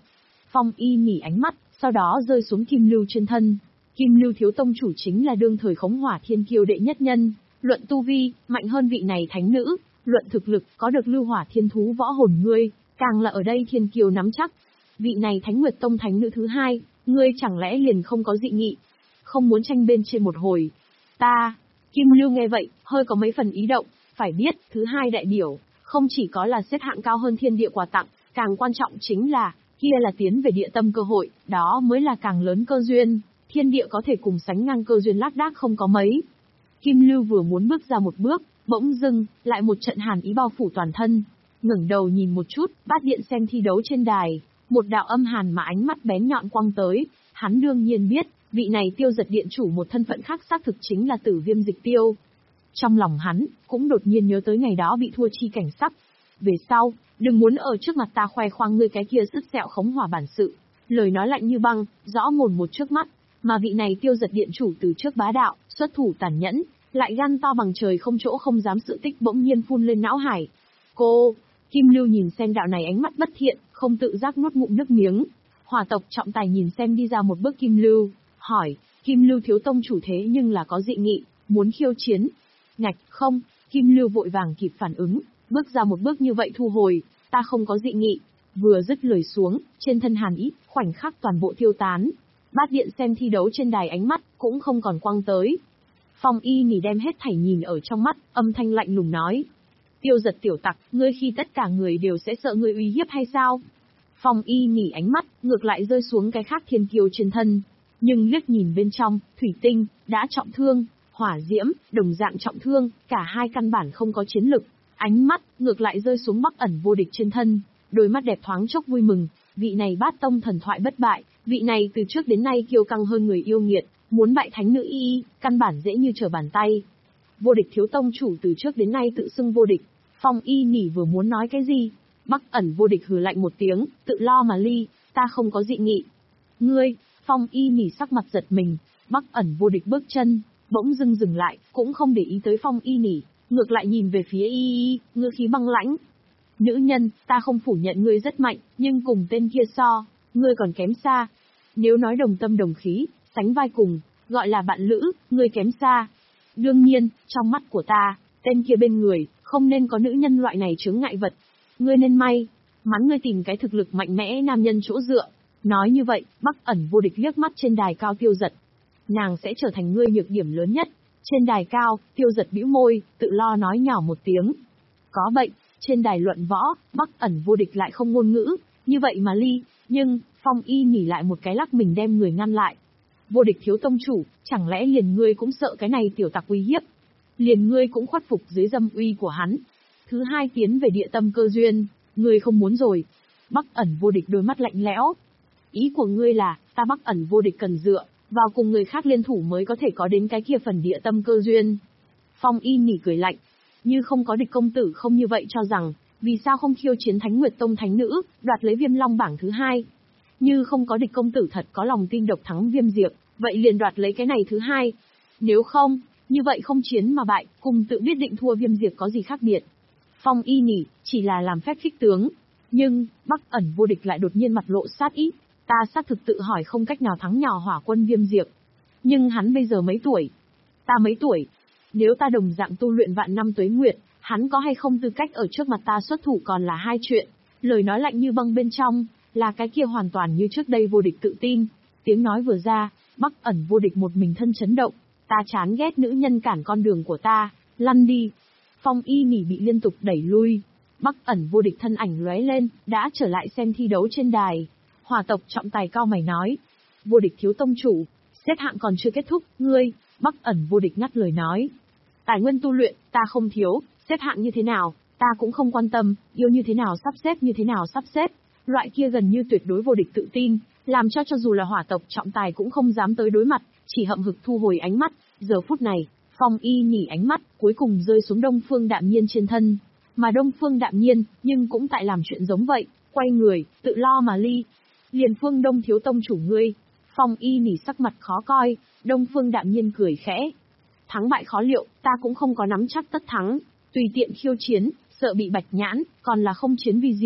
Phong Y nhỉ ánh mắt, sau đó rơi xuống Kim Lưu trên thân. Kim Lưu thiếu tông chủ chính là đương thời Khống Hỏa Thiên Kiêu đệ nhất nhân, luận tu vi, mạnh hơn vị này thánh nữ, luận thực lực, có được Lưu Hỏa Thiên Thú võ hồn ngươi, càng là ở đây Thiên Kiêu nắm chắc. Vị này Thánh Nguyệt Tông thánh nữ thứ hai, ngươi chẳng lẽ liền không có dị nghị? Không muốn tranh bên trên một hồi. Ta, Kim Lưu nghe vậy, hơi có mấy phần ý động, phải biết, thứ hai đại biểu, không chỉ có là xếp hạng cao hơn thiên địa quà tặng, càng quan trọng chính là, kia là tiến về địa tâm cơ hội, đó mới là càng lớn cơ duyên, thiên địa có thể cùng sánh ngang cơ duyên lác đác không có mấy. Kim Lưu vừa muốn bước ra một bước, bỗng dưng, lại một trận hàn ý bao phủ toàn thân. Ngẩng đầu nhìn một chút, Bát Điện xem thi đấu trên đài, một đạo âm hàn mà ánh mắt bén nhọn quăng tới, hắn đương nhiên biết, vị này Tiêu Giật điện chủ một thân phận khác xác thực chính là Tử Viêm Dịch Tiêu. Trong lòng hắn, cũng đột nhiên nhớ tới ngày đó bị thua chi cảnh sắc. Về sau, đừng muốn ở trước mặt ta khoe khoang ngươi cái kia sứt sẹo khống hỏa bản sự. Lời nói lạnh như băng, rõ mồn một trước mắt, mà vị này Tiêu Giật điện chủ từ trước bá đạo, xuất thủ tàn nhẫn, lại gan to bằng trời không chỗ không dám sự tích bỗng nhiên phun lên não hải. Cô, Kim Lưu nhìn xem đạo này ánh mắt bất thiện, không tự giác nuốt ngụm nước miếng. Hỏa tộc trọng tài nhìn xem đi ra một bước Kim Lưu, hỏi, Kim Lưu thiếu tông chủ thế nhưng là có dị nghị, muốn khiêu chiến. Ngạch, không, Kim Lưu vội vàng kịp phản ứng, bước ra một bước như vậy thu hồi, ta không có dị nghị. Vừa dứt lời xuống, trên thân hàn ý, khoảnh khắc toàn bộ tiêu tán. Bát Điện xem thi đấu trên đài ánh mắt, cũng không còn quăng tới. Phong Y nhỉ đem hết thảy nhìn ở trong mắt, âm thanh lạnh lùng nói. Tiêu Giật tiểu tặc, ngươi khi tất cả người đều sẽ sợ ngươi uy hiếp hay sao? Phong Y nhỉ ánh mắt, ngược lại rơi xuống cái khác thiên kiêu trên thân. Nhưng liếc nhìn bên trong, thủy tinh, đã trọng thương, hỏa diễm, đồng dạng trọng thương, cả hai căn bản không có chiến lực. Ánh mắt, ngược lại rơi xuống Bắc Ẩn Vô Địch trên thân, đôi mắt đẹp thoáng chốc vui mừng, vị này Bát Tông thần thoại bất bại, vị này từ trước đến nay kiêu căng hơn người yêu nghiệt, muốn bại thánh nữ y, căn bản dễ như trở bàn tay. Vô Địch thiếu tông chủ từ trước đến nay tự xưng vô địch, Phong Y nhỉ vừa muốn nói cái gì, Bắc Ẩn Vô Địch hừ lạnh một tiếng, tự lo mà ly, ta không có dị nghị. Ngươi, Phong Y nhỉ sắc mặt giật mình, Bắc Ẩn Vô Địch bước chân, bỗng dưng dừng lại, cũng không để ý tới Phong Y nhỉ, ngược lại nhìn về phía y y, ngữ khí băng lãnh. Nữ nhân, ta không phủ nhận ngươi rất mạnh, nhưng cùng tên kia so, ngươi còn kém xa. Nếu nói đồng tâm đồng khí, sánh vai cùng, gọi là bạn lữ, ngươi kém xa. Đương nhiên, trong mắt của ta, tên kia bên người, không nên có nữ nhân loại này chướng ngại vật. Ngươi nên may, mắn ngươi tìm cái thực lực mạnh mẽ nam nhân chỗ dựa. Nói như vậy, Bắc Ẩn Vô Địch liếc mắt trên đài cao Tiêu Giật. Nàng sẽ trở thành ngươi nhược điểm lớn nhất. Trên đài cao, Tiêu Giật bĩu môi, tự lo nói nhỏ một tiếng. Có bệnh, trên đài luận võ, Bắc Ẩn Vô Địch lại không ngôn ngữ, như vậy mà ly, nhưng, Phong Y nhỉ lại một cái lắc mình đem người ngăn lại. Vô Địch thiếu tông chủ, chẳng lẽ liền ngươi cũng sợ cái này tiểu tặc uy hiếp? Liền ngươi cũng khuất phục dưới dâm uy của hắn. Thứ hai tiến về địa tâm cơ duyên, ngươi không muốn rồi. Bắc Ẩn Vô Địch đôi mắt lạnh lẽo. Ý của ngươi là, ta Bắc Ẩn Vô Địch cần dựa vào cùng người khác liên thủ mới có thể có đến cái kia phần địa tâm cơ duyên. Phong Y nhỉ cười lạnh, như không có địch công tử không như vậy cho rằng, vì sao không khiêu chiến Thánh Nguyệt Tông thánh nữ, đoạt lấy Viêm Long bảng thứ hai? Như không có địch công tử thật có lòng tin độc thắng Viêm Diệp, vậy liền đoạt lấy cái này thứ hai. Nếu không, như vậy không chiến mà bại, cùng tự biết định thua Viêm Diệp có gì khác biệt? Phong Y nhỉ, chỉ là làm phép khích tướng. Nhưng, Bắc Ẩn Vô Địch lại đột nhiên mặt lộ sát ý. Ta xác thực tự hỏi không cách nào thắng nhỏ hỏa quân Viêm Diệp. Nhưng hắn bây giờ mấy tuổi? Ta mấy tuổi? Nếu ta đồng dạng tu luyện vạn năm tuế nguyệt, hắn có hay không tư cách ở trước mặt ta xuất thủ còn là hai chuyện. Lời nói lạnh như băng bên trong, là cái kia hoàn toàn như trước đây Vô Địch tự tin. Tiếng nói vừa ra, Bắc Ẩn Vô Địch một mình thân chấn động. Ta chán ghét nữ nhân cản con đường của ta, lăn đi. Phong Y nhỉ bị liên tục đẩy lui. Bắc Ẩn Vô Địch thân ảnh lóe lên, đã trở lại xem thi đấu trên đài. Hỏa tộc trọng tài cao mày nói. Vô Địch thiếu tông chủ, xếp hạng còn chưa kết thúc, ngươi, Bắc Ẩn Vô Địch ngắt lời nói. Tài nguyên tu luyện, ta không thiếu, xếp hạng như thế nào, ta cũng không quan tâm, yêu như thế nào sắp xếp như thế nào sắp xếp. Loại kia gần như tuyệt đối vô địch tự tin, làm cho cho dù là hỏa tộc trọng tài cũng không dám tới đối mặt, chỉ hậm hực thu hồi ánh mắt. Giờ phút này, Phong Y nhỉ ánh mắt, cuối cùng rơi xuống Đông Phương Đạm Nhiên trên thân. Mà Đông Phương Đạm Nhiên, nhưng cũng tại làm chuyện giống vậy, quay người, tự lo mà ly. Liền Phương Đông thiếu tông chủ ngươi. Phong Y nhỉ sắc mặt khó coi, Đông Phương Đạm Nhiên cười khẽ. Thắng bại khó liệu, ta cũng không có nắm chắc tất thắng. Tùy tiện khiêu chiến, sợ bị bạch nhãn, còn là không chiến vì diệu.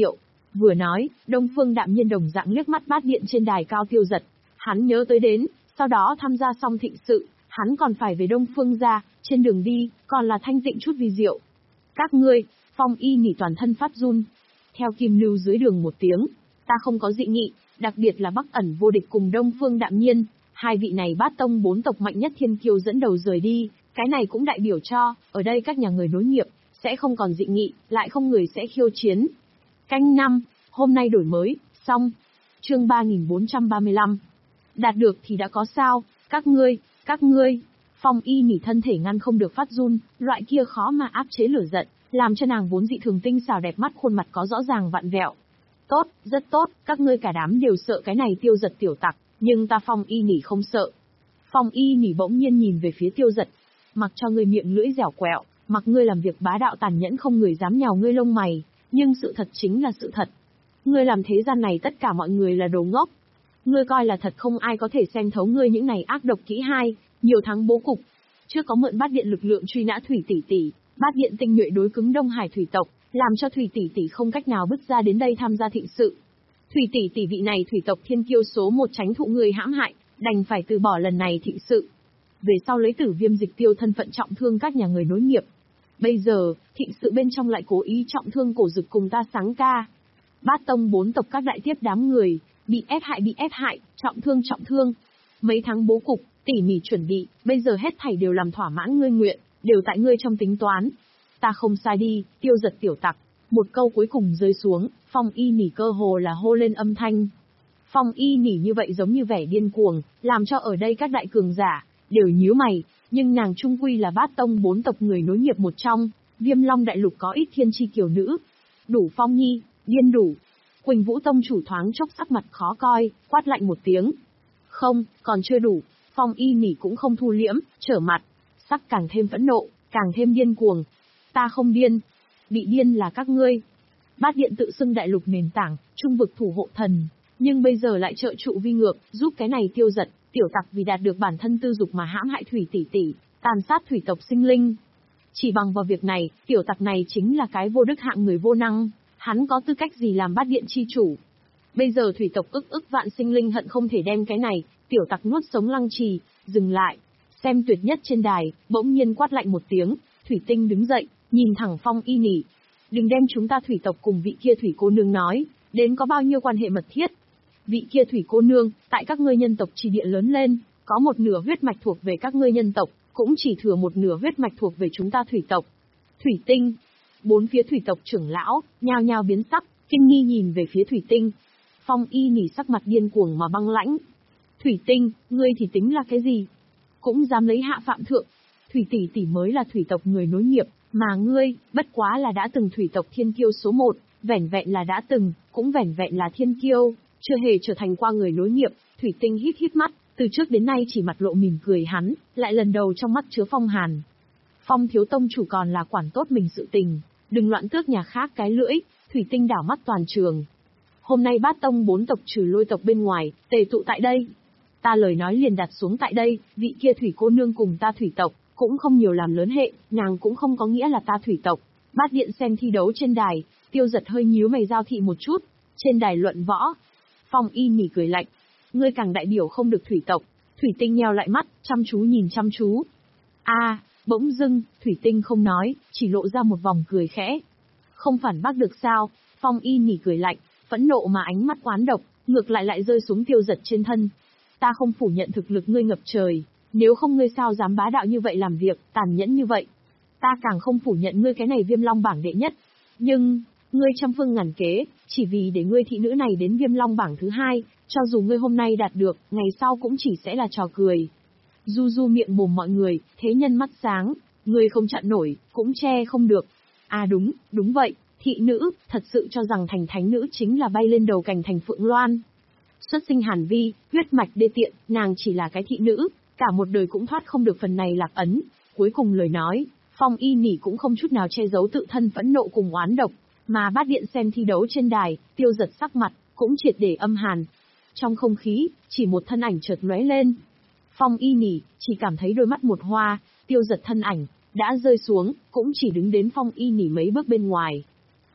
Vừa nói, Đông Phương Đạm Nhiên đồng dạng liếc mắt bát điện trên đài cao Tiêu Dật. Hắn nhớ tới đến, sau đó tham gia xong thịnh sự, hắn còn phải về Đông Phương gia, trên đường đi, còn là thanh tịnh chút vi diệu. Các ngươi, Phong Y Nỉ toàn thân phát run. Theo Kim Lưu dưới đường một tiếng, ta không có dị nghị, đặc biệt là Bắc Ẩn Vô Địch cùng Đông Phương Đạm Nhiên, hai vị này bát tông bốn tộc mạnh nhất thiên kiêu dẫn đầu rời đi, cái này cũng đại biểu cho, ở đây các nhà người nối nghiệp, sẽ không còn dị nghị, lại không người sẽ khiêu chiến. Canh năm, hôm nay đổi mới, xong. Chương ba nghìn bốn trăm ba mươi lăm. Đạt được thì đã có sao, các ngươi, các ngươi. Phong Y Nỉ thân thể ngăn không được phát run, loại kia khó mà áp chế lửa giận, làm cho nàng vốn dị thường tinh xảo đẹp mắt khuôn mặt có rõ ràng vặn vẹo. Tốt, rất tốt, các ngươi cả đám đều sợ cái này Tiêu Dật tiểu tặc, nhưng ta Phong Y Nỉ không sợ. Phong Y Nỉ bỗng nhiên nhìn về phía Tiêu Dật, mặc cho ngươi miệng lưỡi dẻo quẹo, mặc ngươi làm việc bá đạo tàn nhẫn không người dám nhào ngươi lông mày, nhưng sự thật chính là sự thật. Ngươi làm thế gian này tất cả mọi người là đồ ngốc. Ngươi coi là thật không ai có thể xem thấu ngươi những này ác độc kỹ hai, nhiều tháng bố cục. Chưa có mượn bát điện lực lượng truy nã Thủy tỷ tỷ, bát điện tinh nhuệ đối cứng Đông Hải thủy tộc, làm cho Thủy tỷ tỷ không cách nào bước ra đến đây tham gia thịnh sự. Thủy tỷ tỷ vị này thủy tộc thiên kiêu số một tránh thụ người hãm hại, đành phải từ bỏ lần này thịnh sự. Về sau lấy Tử Viêm Dịch Tiêu thân phận trọng thương các nhà người nối nghiệp. Bây giờ, thịnh sự bên trong lại cố ý trọng thương Cổ Dực cùng ta Sáng Ca. Bát tông bốn tộc các đại tiếp đám người, bị ép hại bị ép hại, trọng thương trọng thương. Mấy tháng bố cục, tỉ mỉ chuẩn bị, bây giờ hết thảy đều làm thỏa mãn ngươi nguyện, đều tại ngươi trong tính toán. Ta không sai đi, Tiêu Dật tiểu tặc. Một câu cuối cùng rơi xuống, Phong Y Nỉ cơ hồ là hô lên âm thanh. Phong Y Nỉ như vậy giống như vẻ điên cuồng, làm cho ở đây các đại cường giả đều nhíu mày, nhưng nàng trung quy là bát tông bốn tộc người nối nghiệp một trong, Viêm Long đại lục có ít thiên chi kiều nữ. Đủ Phong Nhi, điên đủ. Quỳnh Vũ tông chủ thoáng chốc sắc mặt khó coi, quát lạnh một tiếng. Không, còn chưa đủ. Phong Y Nỉ cũng không thu liễm, trở mặt, sắc càng thêm phẫn nộ, càng thêm điên cuồng. Ta không điên, bị điên là các ngươi. Bát điện tự xưng đại lục nền tảng, trung vực thủ hộ thần, nhưng bây giờ lại trợ trụ vi ngược, giúp cái này Tiêu Dật tiểu tặc vì đạt được bản thân tư dục mà hãm hại Thủy tỷ tỷ, tàn sát thủy tộc sinh linh. Chỉ bằng vào việc này, tiểu tặc này chính là cái vô đức hạng người vô năng, hắn có tư cách gì làm bát điện chi chủ? Bây giờ thủy tộc ức ức vạn sinh linh hận không thể đem cái này tiểu tặc nuốt sống lăng trì. Dừng lại, xem tuyệt nhất trên đài, bỗng nhiên quát lạnh một tiếng, Thủy Tinh đứng dậy, nhìn thẳng Phong Y Nỉ. Đừng đem chúng ta thủy tộc cùng vị kia thủy cô nương nói đến có bao nhiêu quan hệ mật thiết. Vị kia thủy cô nương, tại các ngươi nhân tộc chi địa lớn lên, có một nửa huyết mạch thuộc về các ngươi nhân tộc, cũng chỉ thừa một nửa huyết mạch thuộc về chúng ta thủy tộc. Thủy Tinh. Bốn phía thủy tộc trưởng lão, nhao nhao biến sắc, kinh nghi nhìn về phía Thủy Tinh. Phong Y Nỉ sắc mặt điên cuồng mà băng lãnh. Thủy Tinh, ngươi thì tính là cái gì? Cũng dám lấy hạ phạm thượng. Thủy tỷ tỷ mới là thủy tộc người nối nghiệp, mà ngươi, bất quá là đã từng thủy tộc thiên kiêu số một, vẻn vẹn là đã từng, cũng vẻn vẹn là thiên kiêu, chưa hề trở thành qua người nối nghiệp. Thủy Tinh híp híp mắt, từ trước đến nay chỉ mặt lộ mỉm cười hắn, lại lần đầu trong mắt chứa phong hàn. Phong thiếu tông chủ còn là quản tốt mình sự tình, đừng loạn tước nhà khác cái lưỡi. Thủy Tinh đảo mắt toàn trường. Hôm nay bát tông bốn tộc trừ Lôi tộc bên ngoài, tề tụ tại đây. Ta lời nói liền đặt xuống tại đây, vị kia thủy cô nương cùng ta thủy tộc, cũng không nhiều làm lớn hệ, nàng cũng không có nghĩa là ta thủy tộc. Bát điện xem thi đấu trên đài, Tiêu Dật hơi nhíu mày giao thị một chút, trên đài luận võ. Phong Y Nỉ cười lạnh, ngươi càng đại biểu không được thủy tộc. Thủy Tinh nheo lại mắt, chăm chú nhìn chăm chú. A, à, bỗng dưng, Thủy Tinh không nói, chỉ lộ ra một vòng cười khẽ. Không phản bác được sao? Phong Y Nỉ cười lạnh, phẫn nộ mà ánh mắt oán độc, ngược lại lại rơi xuống Tiêu Dật trên thân. Ta không phủ nhận thực lực ngươi ngập trời, nếu không ngươi sao dám bá đạo như vậy làm việc, tàn nhẫn như vậy. Ta càng không phủ nhận ngươi cái này Viêm Long bảng đệ nhất. Nhưng, ngươi trăm phương ngàn kế, chỉ vì để ngươi thị nữ này đến Viêm Long bảng thứ hai, cho dù ngươi hôm nay đạt được, ngày sau cũng chỉ sẽ là trò cười. Du du miệng mồm mọi người, thế nhân mắt sáng, ngươi không chặn nổi, cũng che không được. À đúng, đúng vậy, thị nữ, thật sự cho rằng thành thánh nữ chính là bay lên đầu cành thành Phượng Loan. Xuất sinh hàn vi, huyết mạch đê tiện, nàng chỉ là cái thị nữ, cả một đời cũng thoát không được phần này lạc ấn. Cuối cùng lời nói, Phong Y Nỉ cũng không chút nào che giấu tự thân phẫn nộ cùng oán độc, mà bát điện xem thi đấu trên đài, Tiêu Dật sắc mặt, cũng triệt để âm hàn. Trong không khí, chỉ một thân ảnh chợt lóe lên. Phong Y Nỉ, chỉ cảm thấy đôi mắt một hoa, Tiêu Dật thân ảnh, đã rơi xuống, cũng chỉ đứng đến Phong Y Nỉ mấy bước bên ngoài.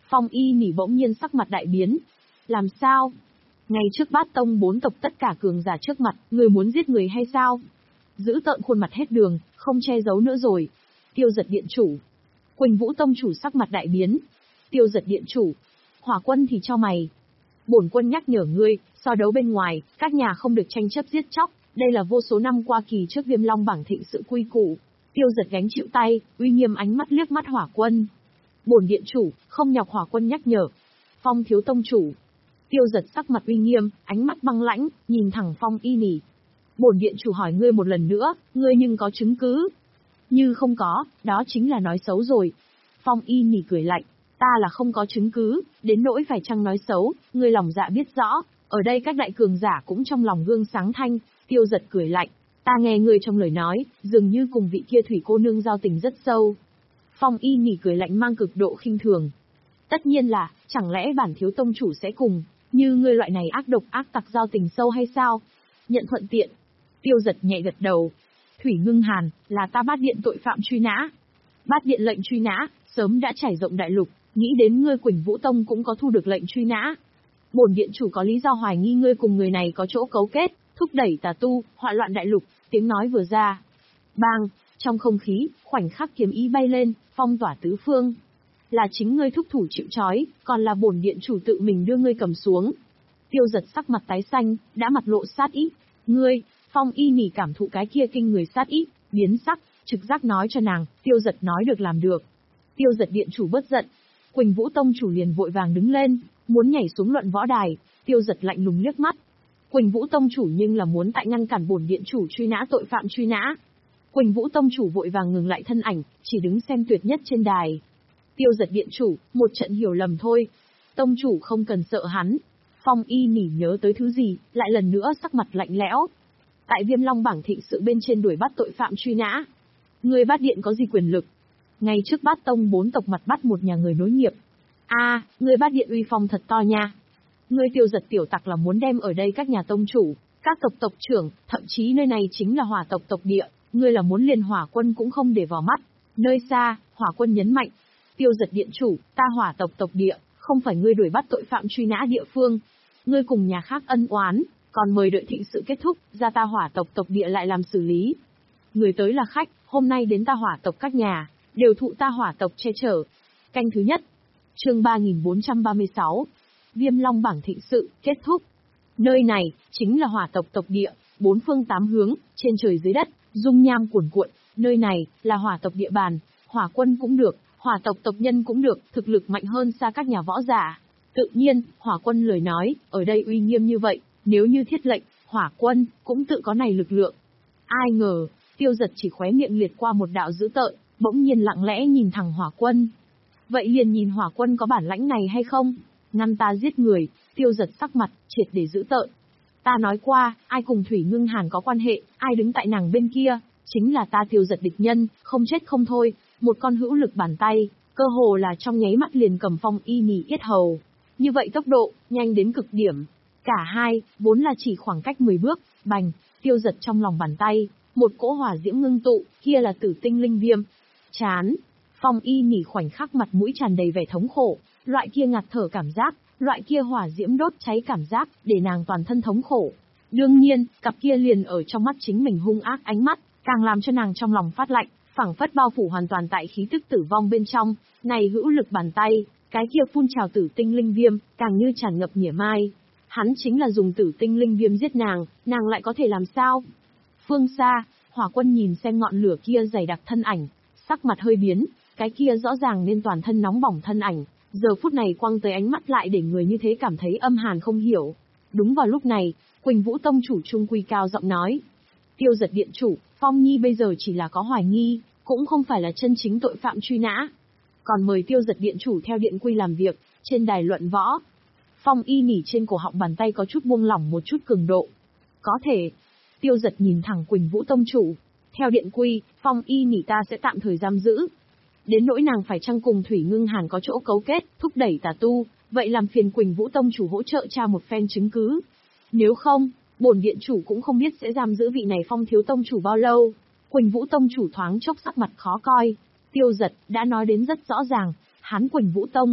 Phong Y Nỉ bỗng nhiên sắc mặt đại biến. Làm sao? Ngày trước Bát Tông bốn tộc tất cả cường giả trước mặt, người muốn giết người hay sao? Giữ tợn khuôn mặt hết đường, không che giấu nữa rồi. Tiêu Giật điện chủ. Quỳnh Vũ tông chủ sắc mặt đại biến. Tiêu Giật điện chủ. Hỏa quân thì cho mày. Bổn quân nhắc nhở ngươi, so đấu bên ngoài, các nhà không được tranh chấp giết chóc, đây là vô số năm qua kỳ trước Viêm Long bảng thịnh sự quy củ. Tiêu Giật gánh chịu tay, uy nghiêm ánh mắt liếc mắt Hỏa quân. Bổn điện chủ, không nhọc Hỏa quân nhắc nhở. Phong thiếu tông chủ. Tiêu Giật sắc mặt uy nghiêm, ánh mắt băng lãnh, nhìn thẳng Phong Y Nỉ. Bổn điện chủ hỏi ngươi một lần nữa, ngươi nhưng có chứng cứ? Như không có, đó chính là nói xấu rồi. Phong Y Nỉ cười lạnh, ta là không có chứng cứ, đến nỗi phải chăng nói xấu, ngươi lòng dạ biết rõ, ở đây các đại cường giả cũng trong lòng gương sáng thanh. Tiêu Giật cười lạnh, ta nghe ngươi trong lời nói, dường như cùng vị kia thủy cô nương giao tình rất sâu. Phong Y Nỉ cười lạnh mang cực độ khinh thường. Tất nhiên là, chẳng lẽ bản thiếu tông chủ sẽ cùng, như ngươi loại này ác độc ác tặc giao tình sâu hay sao? Nhận thuận tiện. Tiêu Giật nhẹ gật đầu. Thủy Ngưng Hàn, là ta Bát Điện tội phạm truy nã. Bát Điện lệnh truy nã, sớm đã trải rộng đại lục, nghĩ đến ngươi Quỳnh Vũ Tông cũng có thu được lệnh truy nã. Bổn điện chủ có lý do hoài nghi ngươi cùng người này có chỗ cấu kết, thúc đẩy tà tu, họa loạn đại lục. Tiếng nói vừa ra. Bang, trong không khí, khoảnh khắc kiếm ý bay lên, phong tỏa tứ phương. Là chính ngươi thúc thủ chịu trói, còn là bổn điện chủ tự mình đưa ngươi cầm xuống. Tiêu Giật sắc mặt tái xanh, đã mặt lộ sát ý. Ngươi, Phong Y Nỉ cảm thụ cái kia kinh người sát ý, biến sắc, trực giác nói cho nàng, Tiêu Giật nói được làm được. Tiêu Giật điện chủ bất giận. Quỳnh Vũ tông chủ liền vội vàng đứng lên, muốn nhảy xuống luận võ đài. Tiêu Giật lạnh lùng liếc mắt. Quỳnh Vũ tông chủ nhưng là muốn tại ngăn cản bổn điện chủ truy nã tội phạm truy nã. Quỳnh Vũ tông chủ vội vàng ngừng lại thân ảnh, chỉ đứng xem tuyệt nhất trên đài. Tiêu Giật điện chủ, một trận hiểu lầm thôi. Tông chủ không cần sợ hắn. Phong Y Nỉ nhớ tới thứ gì, lại lần nữa sắc mặt lạnh lẽo. Tại Viêm Long bảng thịnh sự bên trên đuổi bắt tội phạm truy nã. Người Bát Điện có gì quyền lực? Ngay trước Bát Tông bốn tộc mặt bắt một nhà người nối nghiệp. A, à, người Bát Điện uy phong thật to nha. Ngươi Tiêu Giật tiểu tặc là muốn đem ở đây các nhà tông chủ, các tộc tộc trưởng, thậm chí nơi này chính là Hỏa tộc tộc địa, ngươi là muốn liền Hỏa quân cũng không để vào mắt. Nơi xa, Hỏa quân nhấn mạnh. Tiêu Giật điện chủ, ta Hỏa tộc tộc địa, không phải ngươi đuổi bắt tội phạm truy nã địa phương. Ngươi cùng nhà khác ân oán, còn mời đợi thịnh sự kết thúc, ra ta Hỏa tộc tộc địa lại làm xử lý. Người tới là khách, hôm nay đến ta Hỏa tộc các nhà, đều thụ ta Hỏa tộc che chở. Canh thứ nhất. Chương ba nghìn bốn trăm ba mươi sáu. Viêm Long bảng thịnh sự, kết thúc. Nơi này, chính là Hỏa tộc tộc địa, bốn phương tám hướng, trên trời dưới đất, dung nham cuồn cuộn, nơi này, là Hỏa tộc địa bàn, Hỏa quân cũng được, Hỏa tộc tộc nhân cũng được, thực lực mạnh hơn xa các nhà võ giả. Tự nhiên, Hỏa quân lời nói, ở đây uy nghiêm như vậy, nếu như thiết lệnh, Hỏa quân, cũng tự có này lực lượng. Ai ngờ, Tiêu Giật chỉ khóe miệng liệt qua một đạo dữ tợn, bỗng nhiên lặng lẽ nhìn thẳng Hỏa quân. Vậy liền nhìn Hỏa quân có bản lãnh này hay không? Ngăn ta giết người. Tiêu Giật sắc mặt, triệt để dữ tợn. Ta nói qua, ai cùng Thủy Ngưng Hàn có quan hệ, ai đứng tại nàng bên kia, chính là ta Tiêu Giật địch nhân, không chết không thôi. Một con hữu lực bàn tay, cơ hồ là trong nháy mắt liền cầm Phong Y Nỉ yết hầu. Như vậy tốc độ, nhanh đến cực điểm. Cả hai, vốn là chỉ khoảng cách mười bước, bành, Tiêu Giật trong lòng bàn tay, một cỗ hỏa diễm ngưng tụ, kia là tử tinh linh viêm. Chán, Phong Y Nỉ khoảnh khắc mặt mũi tràn đầy vẻ thống khổ, loại kia ngạt thở cảm giác, loại kia hỏa diễm đốt cháy cảm giác, để nàng toàn thân thống khổ. Đương nhiên, cặp kia liền ở trong mắt chính mình hung ác ánh mắt, càng làm cho nàng trong lòng phát lạnh, phảng phất bao phủ hoàn toàn tại khí tức tử vong bên trong. Này hữu lực bàn tay, cái kia phun trào tử tinh linh viêm, càng như tràn ngập mỉa mai. Hắn chính là dùng tử tinh linh viêm giết nàng, nàng lại có thể làm sao? Phương xa, Hỏa quân nhìn xem ngọn lửa kia dày đặc thân ảnh, sắc mặt hơi biến, cái kia rõ ràng nên toàn thân nóng bỏng thân ảnh, giờ phút này quăng tới ánh mắt lại để người như thế cảm thấy âm hàn không hiểu. Đúng vào lúc này, Quỳnh Vũ tông chủ Trung Quy cao giọng nói. Tiêu Giật điện chủ, Phong Nhi bây giờ chỉ là có hoài nghi, cũng không phải là chân chính tội phạm truy nã. Còn mời Tiêu Giật điện chủ theo điện quy làm việc, trên đài luận võ. Phong Y Nỉ trên cổ họng bàn tay có chút buông lỏng một chút cường độ. Có thể. Tiêu Giật nhìn thẳng Quỳnh Vũ tông chủ. Theo điện quy, Phong Y Nỉ ta sẽ tạm thời giam giữ. Đến nỗi nàng phải chăng cùng Thủy Ngưng Hàn có chỗ cấu kết, thúc đẩy tà tu, vậy làm phiền Quỳnh Vũ tông chủ hỗ trợ tra một phen chứng cứ. Nếu không, bổn điện chủ cũng không biết sẽ giam giữ vị này Phong thiếu tông chủ bao lâu. Quỳnh Vũ tông chủ thoáng chốc sắc mặt khó coi. Tiêu Giật đã nói đến rất rõ ràng, hắn Quỳnh Vũ tông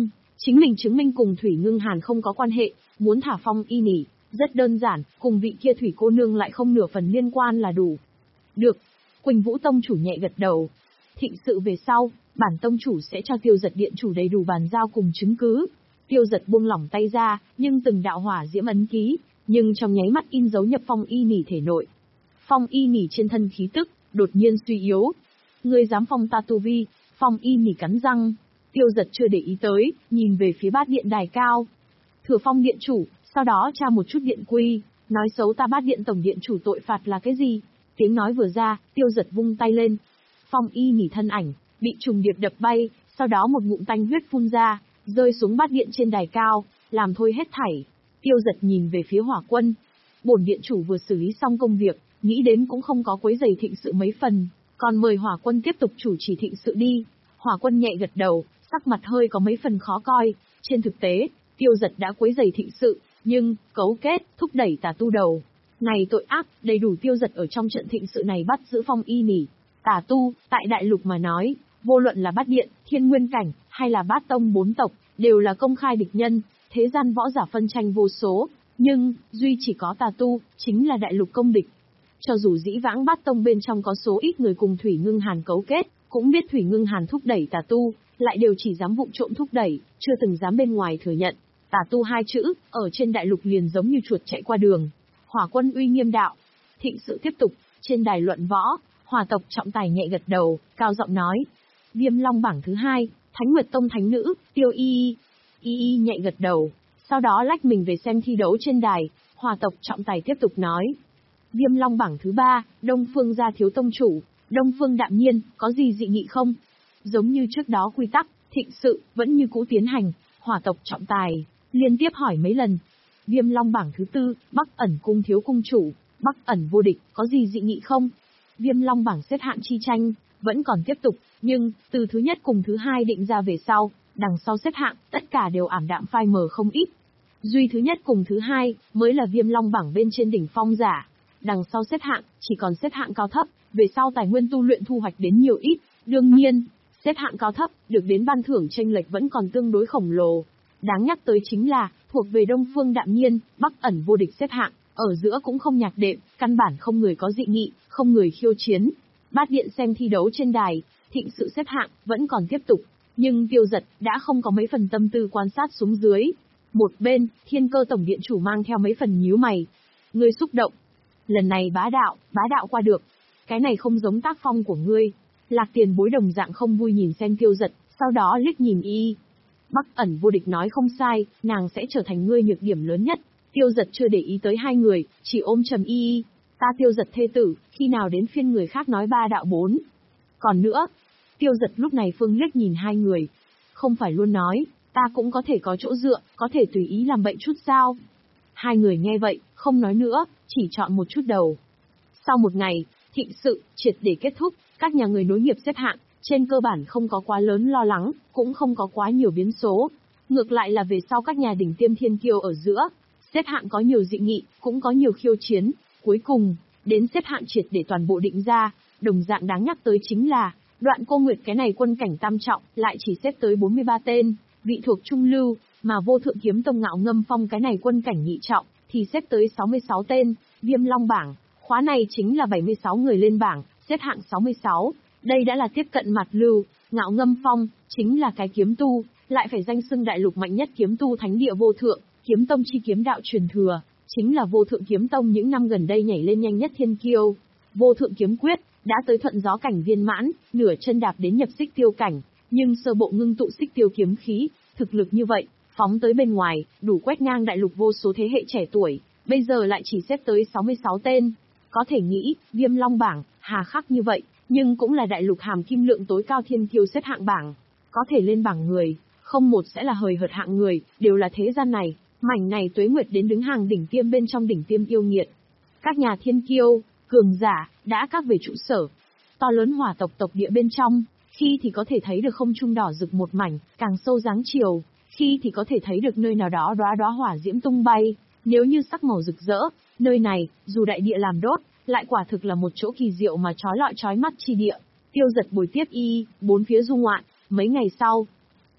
Chính mình chứng minh cùng Thủy Ngưng Hàn không có quan hệ, muốn thả Phong Y Nỉ, rất đơn giản, cùng vị kia Thủy cô nương lại không nửa phần liên quan là đủ. Được. Quỳnh Vũ tông chủ nhẹ gật đầu. Thịnh sự về sau, bản tông chủ sẽ cho Tiêu Giật điện chủ đầy đủ bàn giao cùng chứng cứ. Tiêu Giật buông lỏng tay ra, nhưng từng đạo hỏa diễm ấn ký, nhưng trong nháy mắt in dấu nhập Phong Y Nỉ thể nội. Phong Y Nỉ trên thân khí tức đột nhiên suy yếu. Ngươi dám phong ta tu vi? Phong Y Nỉ cắn răng. Tiêu Giật chưa để ý tới, nhìn về phía bát điện đài cao. Thừa Phong điện chủ, sau đó tra một chút điện quy, nói xấu ta bát điện tổng điện chủ tội phạt là cái gì? Tiếng nói vừa ra, Tiêu Giật vung tay lên. Phong Y Nỉ thân ảnh bị trùng điệp đập bay, sau đó một ngụm tanh huyết phun ra, rơi xuống bát điện trên đài cao, làm thôi hết thảy. Tiêu Giật nhìn về phía Hỏa Quân. Bổn điện chủ vừa xử lý xong công việc, nghĩ đến cũng không có quấy rầy thịnh sự mấy phần, còn mời Hỏa Quân tiếp tục chủ trì thịnh sự đi. Hỏa Quân nhẹ gật đầu, sắc mặt hơi có mấy phần khó coi. Trên thực tế, Tiêu Giật đã quấy rầy thịnh sự, nhưng cấu kết, thúc đẩy tà tu đầu này tội ác, đầy đủ Tiêu Giật ở trong trận thịnh sự này bắt giữ Phong Y Nỉ. Tà tu, tại đại lục mà nói, vô luận là Bát Điện, Thiên Nguyên Cảnh, hay là Bát Tông bốn tộc, đều là công khai địch nhân, thế gian võ giả phân tranh vô số, nhưng, duy chỉ có tà tu, chính là đại lục công địch. Cho dù dĩ vãng Bát Tông bên trong có số ít người cùng Thủy Ngưng Hàn cấu kết, cũng biết Thủy Ngưng Hàn thúc đẩy tà tu, lại đều chỉ dám vụng trộm thúc đẩy, chưa từng dám bên ngoài thừa nhận. Tà tu hai chữ, ở trên đại lục liền giống như chuột chạy qua đường. Hỏa Quân uy nghiêm đạo. Thịnh sự tiếp tục, trên đài luận võ, Hỏa tộc trọng tài nhẹ gật đầu, cao giọng nói. Viêm Long bảng thứ hai, Thánh Nguyệt Tông thánh nữ, Tiêu Y Y. Y Y nhẹ gật đầu, sau đó lách mình về xem thi đấu trên đài. Hỏa tộc trọng tài tiếp tục nói. Viêm Long bảng thứ ba, Đông Phương gia thiếu tông chủ, Đông Phương Đạm Nhiên, có gì dị nghị không? Giống như trước đó quy tắc, thịnh sự vẫn như cũ tiến hành. Hỏa tộc trọng tài liên tiếp hỏi mấy lần. Viêm Long bảng thứ tư, Bắc Ẩn cung thiếu cung chủ, Bắc Ẩn vô địch, có gì dị nghị không? Viêm Long bảng xếp hạng chi tranh vẫn còn tiếp tục, nhưng từ thứ nhất cùng thứ hai định ra về sau, đằng sau xếp hạng tất cả đều ảm đạm phai mờ không ít. Duy thứ nhất cùng thứ hai mới là Viêm Long bảng bên trên đỉnh phong giả, đằng sau xếp hạng chỉ còn xếp hạng cao thấp, về sau tài nguyên tu luyện thu hoạch đến nhiều ít, đương nhiên, xếp hạng cao thấp được đến ban thưởng chênh lệch vẫn còn tương đối khổng lồ. Đáng nhắc tới chính là, thuộc về Đông Phương Đạm Nhiên, Bắc Ẩn vô địch xếp hạng, ở giữa cũng không nhạc đệm, căn bản không người có dị nghị, không người khiêu chiến. Bát Điện xem thi đấu trên đài, thịnh sự xếp hạng vẫn còn tiếp tục, nhưng Tiêu Giật đã không có mấy phần tâm tư quan sát xuống dưới. Một bên, Thiên Cơ tổng điện chủ mang theo mấy phần nhíu mày. Ngươi xúc động. Lần này bá đạo, bá đạo qua được. Cái này không giống tác phong của ngươi. Lạc Tiền Bối đồng dạng không vui nhìn xem Tiêu Giật, sau đó liếc nhìn Y. Bắc Ẩn vô địch nói không sai, nàng sẽ trở thành ngươi nhược điểm lớn nhất. Tiêu Giật chưa để ý tới hai người, chỉ ôm trầm Y. Ta Tiêu Giật thê tử, khi nào đến phiên người khác nói ba đạo bốn. Còn nữa, Tiêu Giật lúc này phương liếc nhìn hai người. Không phải luôn nói, ta cũng có thể có chỗ dựa, có thể tùy ý làm bậy chút sao? Hai người nghe vậy, không nói nữa, chỉ chọn một chút đầu. Sau một ngày, thịnh sự triệt để kết thúc, các nhà người nối nghiệp xếp hạng, trên cơ bản không có quá lớn lo lắng, cũng không có quá nhiều biến số. Ngược lại là về sau các nhà đỉnh tiêm thiên kiêu ở giữa, xếp hạng có nhiều dị nghị, cũng có nhiều khiêu chiến. Cuối cùng, đến xếp hạng triệt để toàn bộ định ra, đồng dạng đáng nhắc tới chính là, Đoạn Cô Nguyệt cái này quân cảnh tam trọng, lại chỉ xếp tới bốn mươi ba tên, vị thuộc trung lưu, mà Vô Thượng Kiếm Tông Ngạo Ngâm Phong cái này quân cảnh nhị trọng, thì xếp tới sáu mươi sáu tên. Viêm Long bảng, khóa này chính là bảy mươi sáu người lên bảng, xếp hạng sáu mươi sáu. Đây đã là tiếp cận mặt lưu. Ngạo Ngâm Phong chính là cái kiếm tu, lại phải danh xưng đại lục mạnh nhất kiếm tu thánh địa Vô Thượng Kiếm Tông chi kiếm đạo truyền thừa, chính là Vô Thượng Kiếm Tông những năm gần đây nhảy lên nhanh nhất thiên kiêu. Vô Thượng Kiếm Quyết đã tới thuận gió cảnh viên mãn, nửa chân đạp đến nhập xích tiêu cảnh, nhưng sơ bộ ngưng tụ xích tiêu kiếm khí, thực lực như vậy, phóng tới bên ngoài, đủ quét ngang đại lục vô số thế hệ trẻ tuổi, bây giờ lại chỉ xếp tới sáu mươi sáu tên. Có thể nghĩ, Viêm Long bảng, hà khắc như vậy, nhưng cũng là đại lục hàm kim lượng tối cao thiên kiêu xếp hạng bảng. Có thể lên bảng người, không một sẽ là hời hợt hạng người, đều là thế gian này, mảnh này tuế nguyệt đến đứng hàng đỉnh tiêm bên trong đỉnh tiêm yêu nghiệt. Các nhà thiên kiêu, cường giả, đã các về trụ sở. To lớn hỏa tộc tộc địa bên trong, khi thì có thể thấy được không trung đỏ rực một mảnh, càng sâu dáng chiều, khi thì có thể thấy được nơi nào đó đóa đóa hỏa diễm tung bay, nếu như sắc màu rực rỡ, nơi này, dù đại địa làm đốt, lại quả thực là một chỗ kỳ diệu mà chói lọi chói mắt chi địa. Tiêu Giật bồi tiếp Y, bốn phía du ngoạn, mấy ngày sau.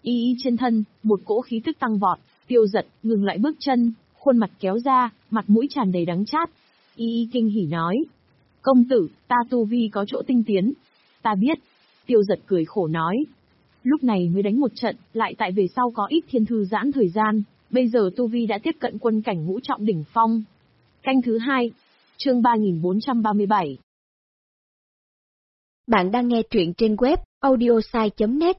Y y trên thân, một cỗ khí tức tăng vọt, Tiêu Giật ngừng lại bước chân, khuôn mặt kéo ra, mặt mũi tràn đầy đắng chát. Y y kinh hỉ nói: "Công tử, ta tu vi có chỗ tinh tiến." "Ta biết." Tiêu Giật cười khổ nói. Lúc này mới đánh một trận, lại tại về sau có ít thiên thư giãn thời gian, bây giờ tu vi đã tiếp cận quân cảnh ngũ trọng đỉnh phong. Canh thứ hai, chương ba nghìn bốn trăm ba mươi bảy. Bạn đang nghe truyện trên web audiosai chấm net.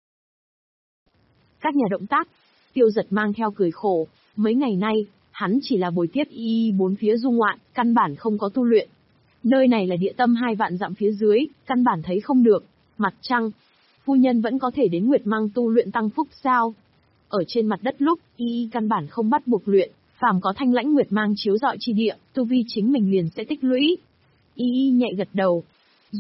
Các nhà động tác, Tiêu Giật mang theo cười khổ, mấy ngày nay, hắn chỉ là bồi tiếp y y bốn phía du ngoạn, căn bản không có tu luyện. Nơi này là địa tâm hai vạn dặm phía dưới, căn bản thấy không được. Mặt trăng, phu nhân vẫn có thể đến Nguyệt Mang tu luyện tăng phúc sao? Ở trên mặt đất lúc, y y căn bản không bắt buộc luyện, phàm có thanh lãnh Nguyệt Mang chiếu rọi chi địa, tu vi chính mình liền sẽ tích lũy. Y y nhẹ gật đầu,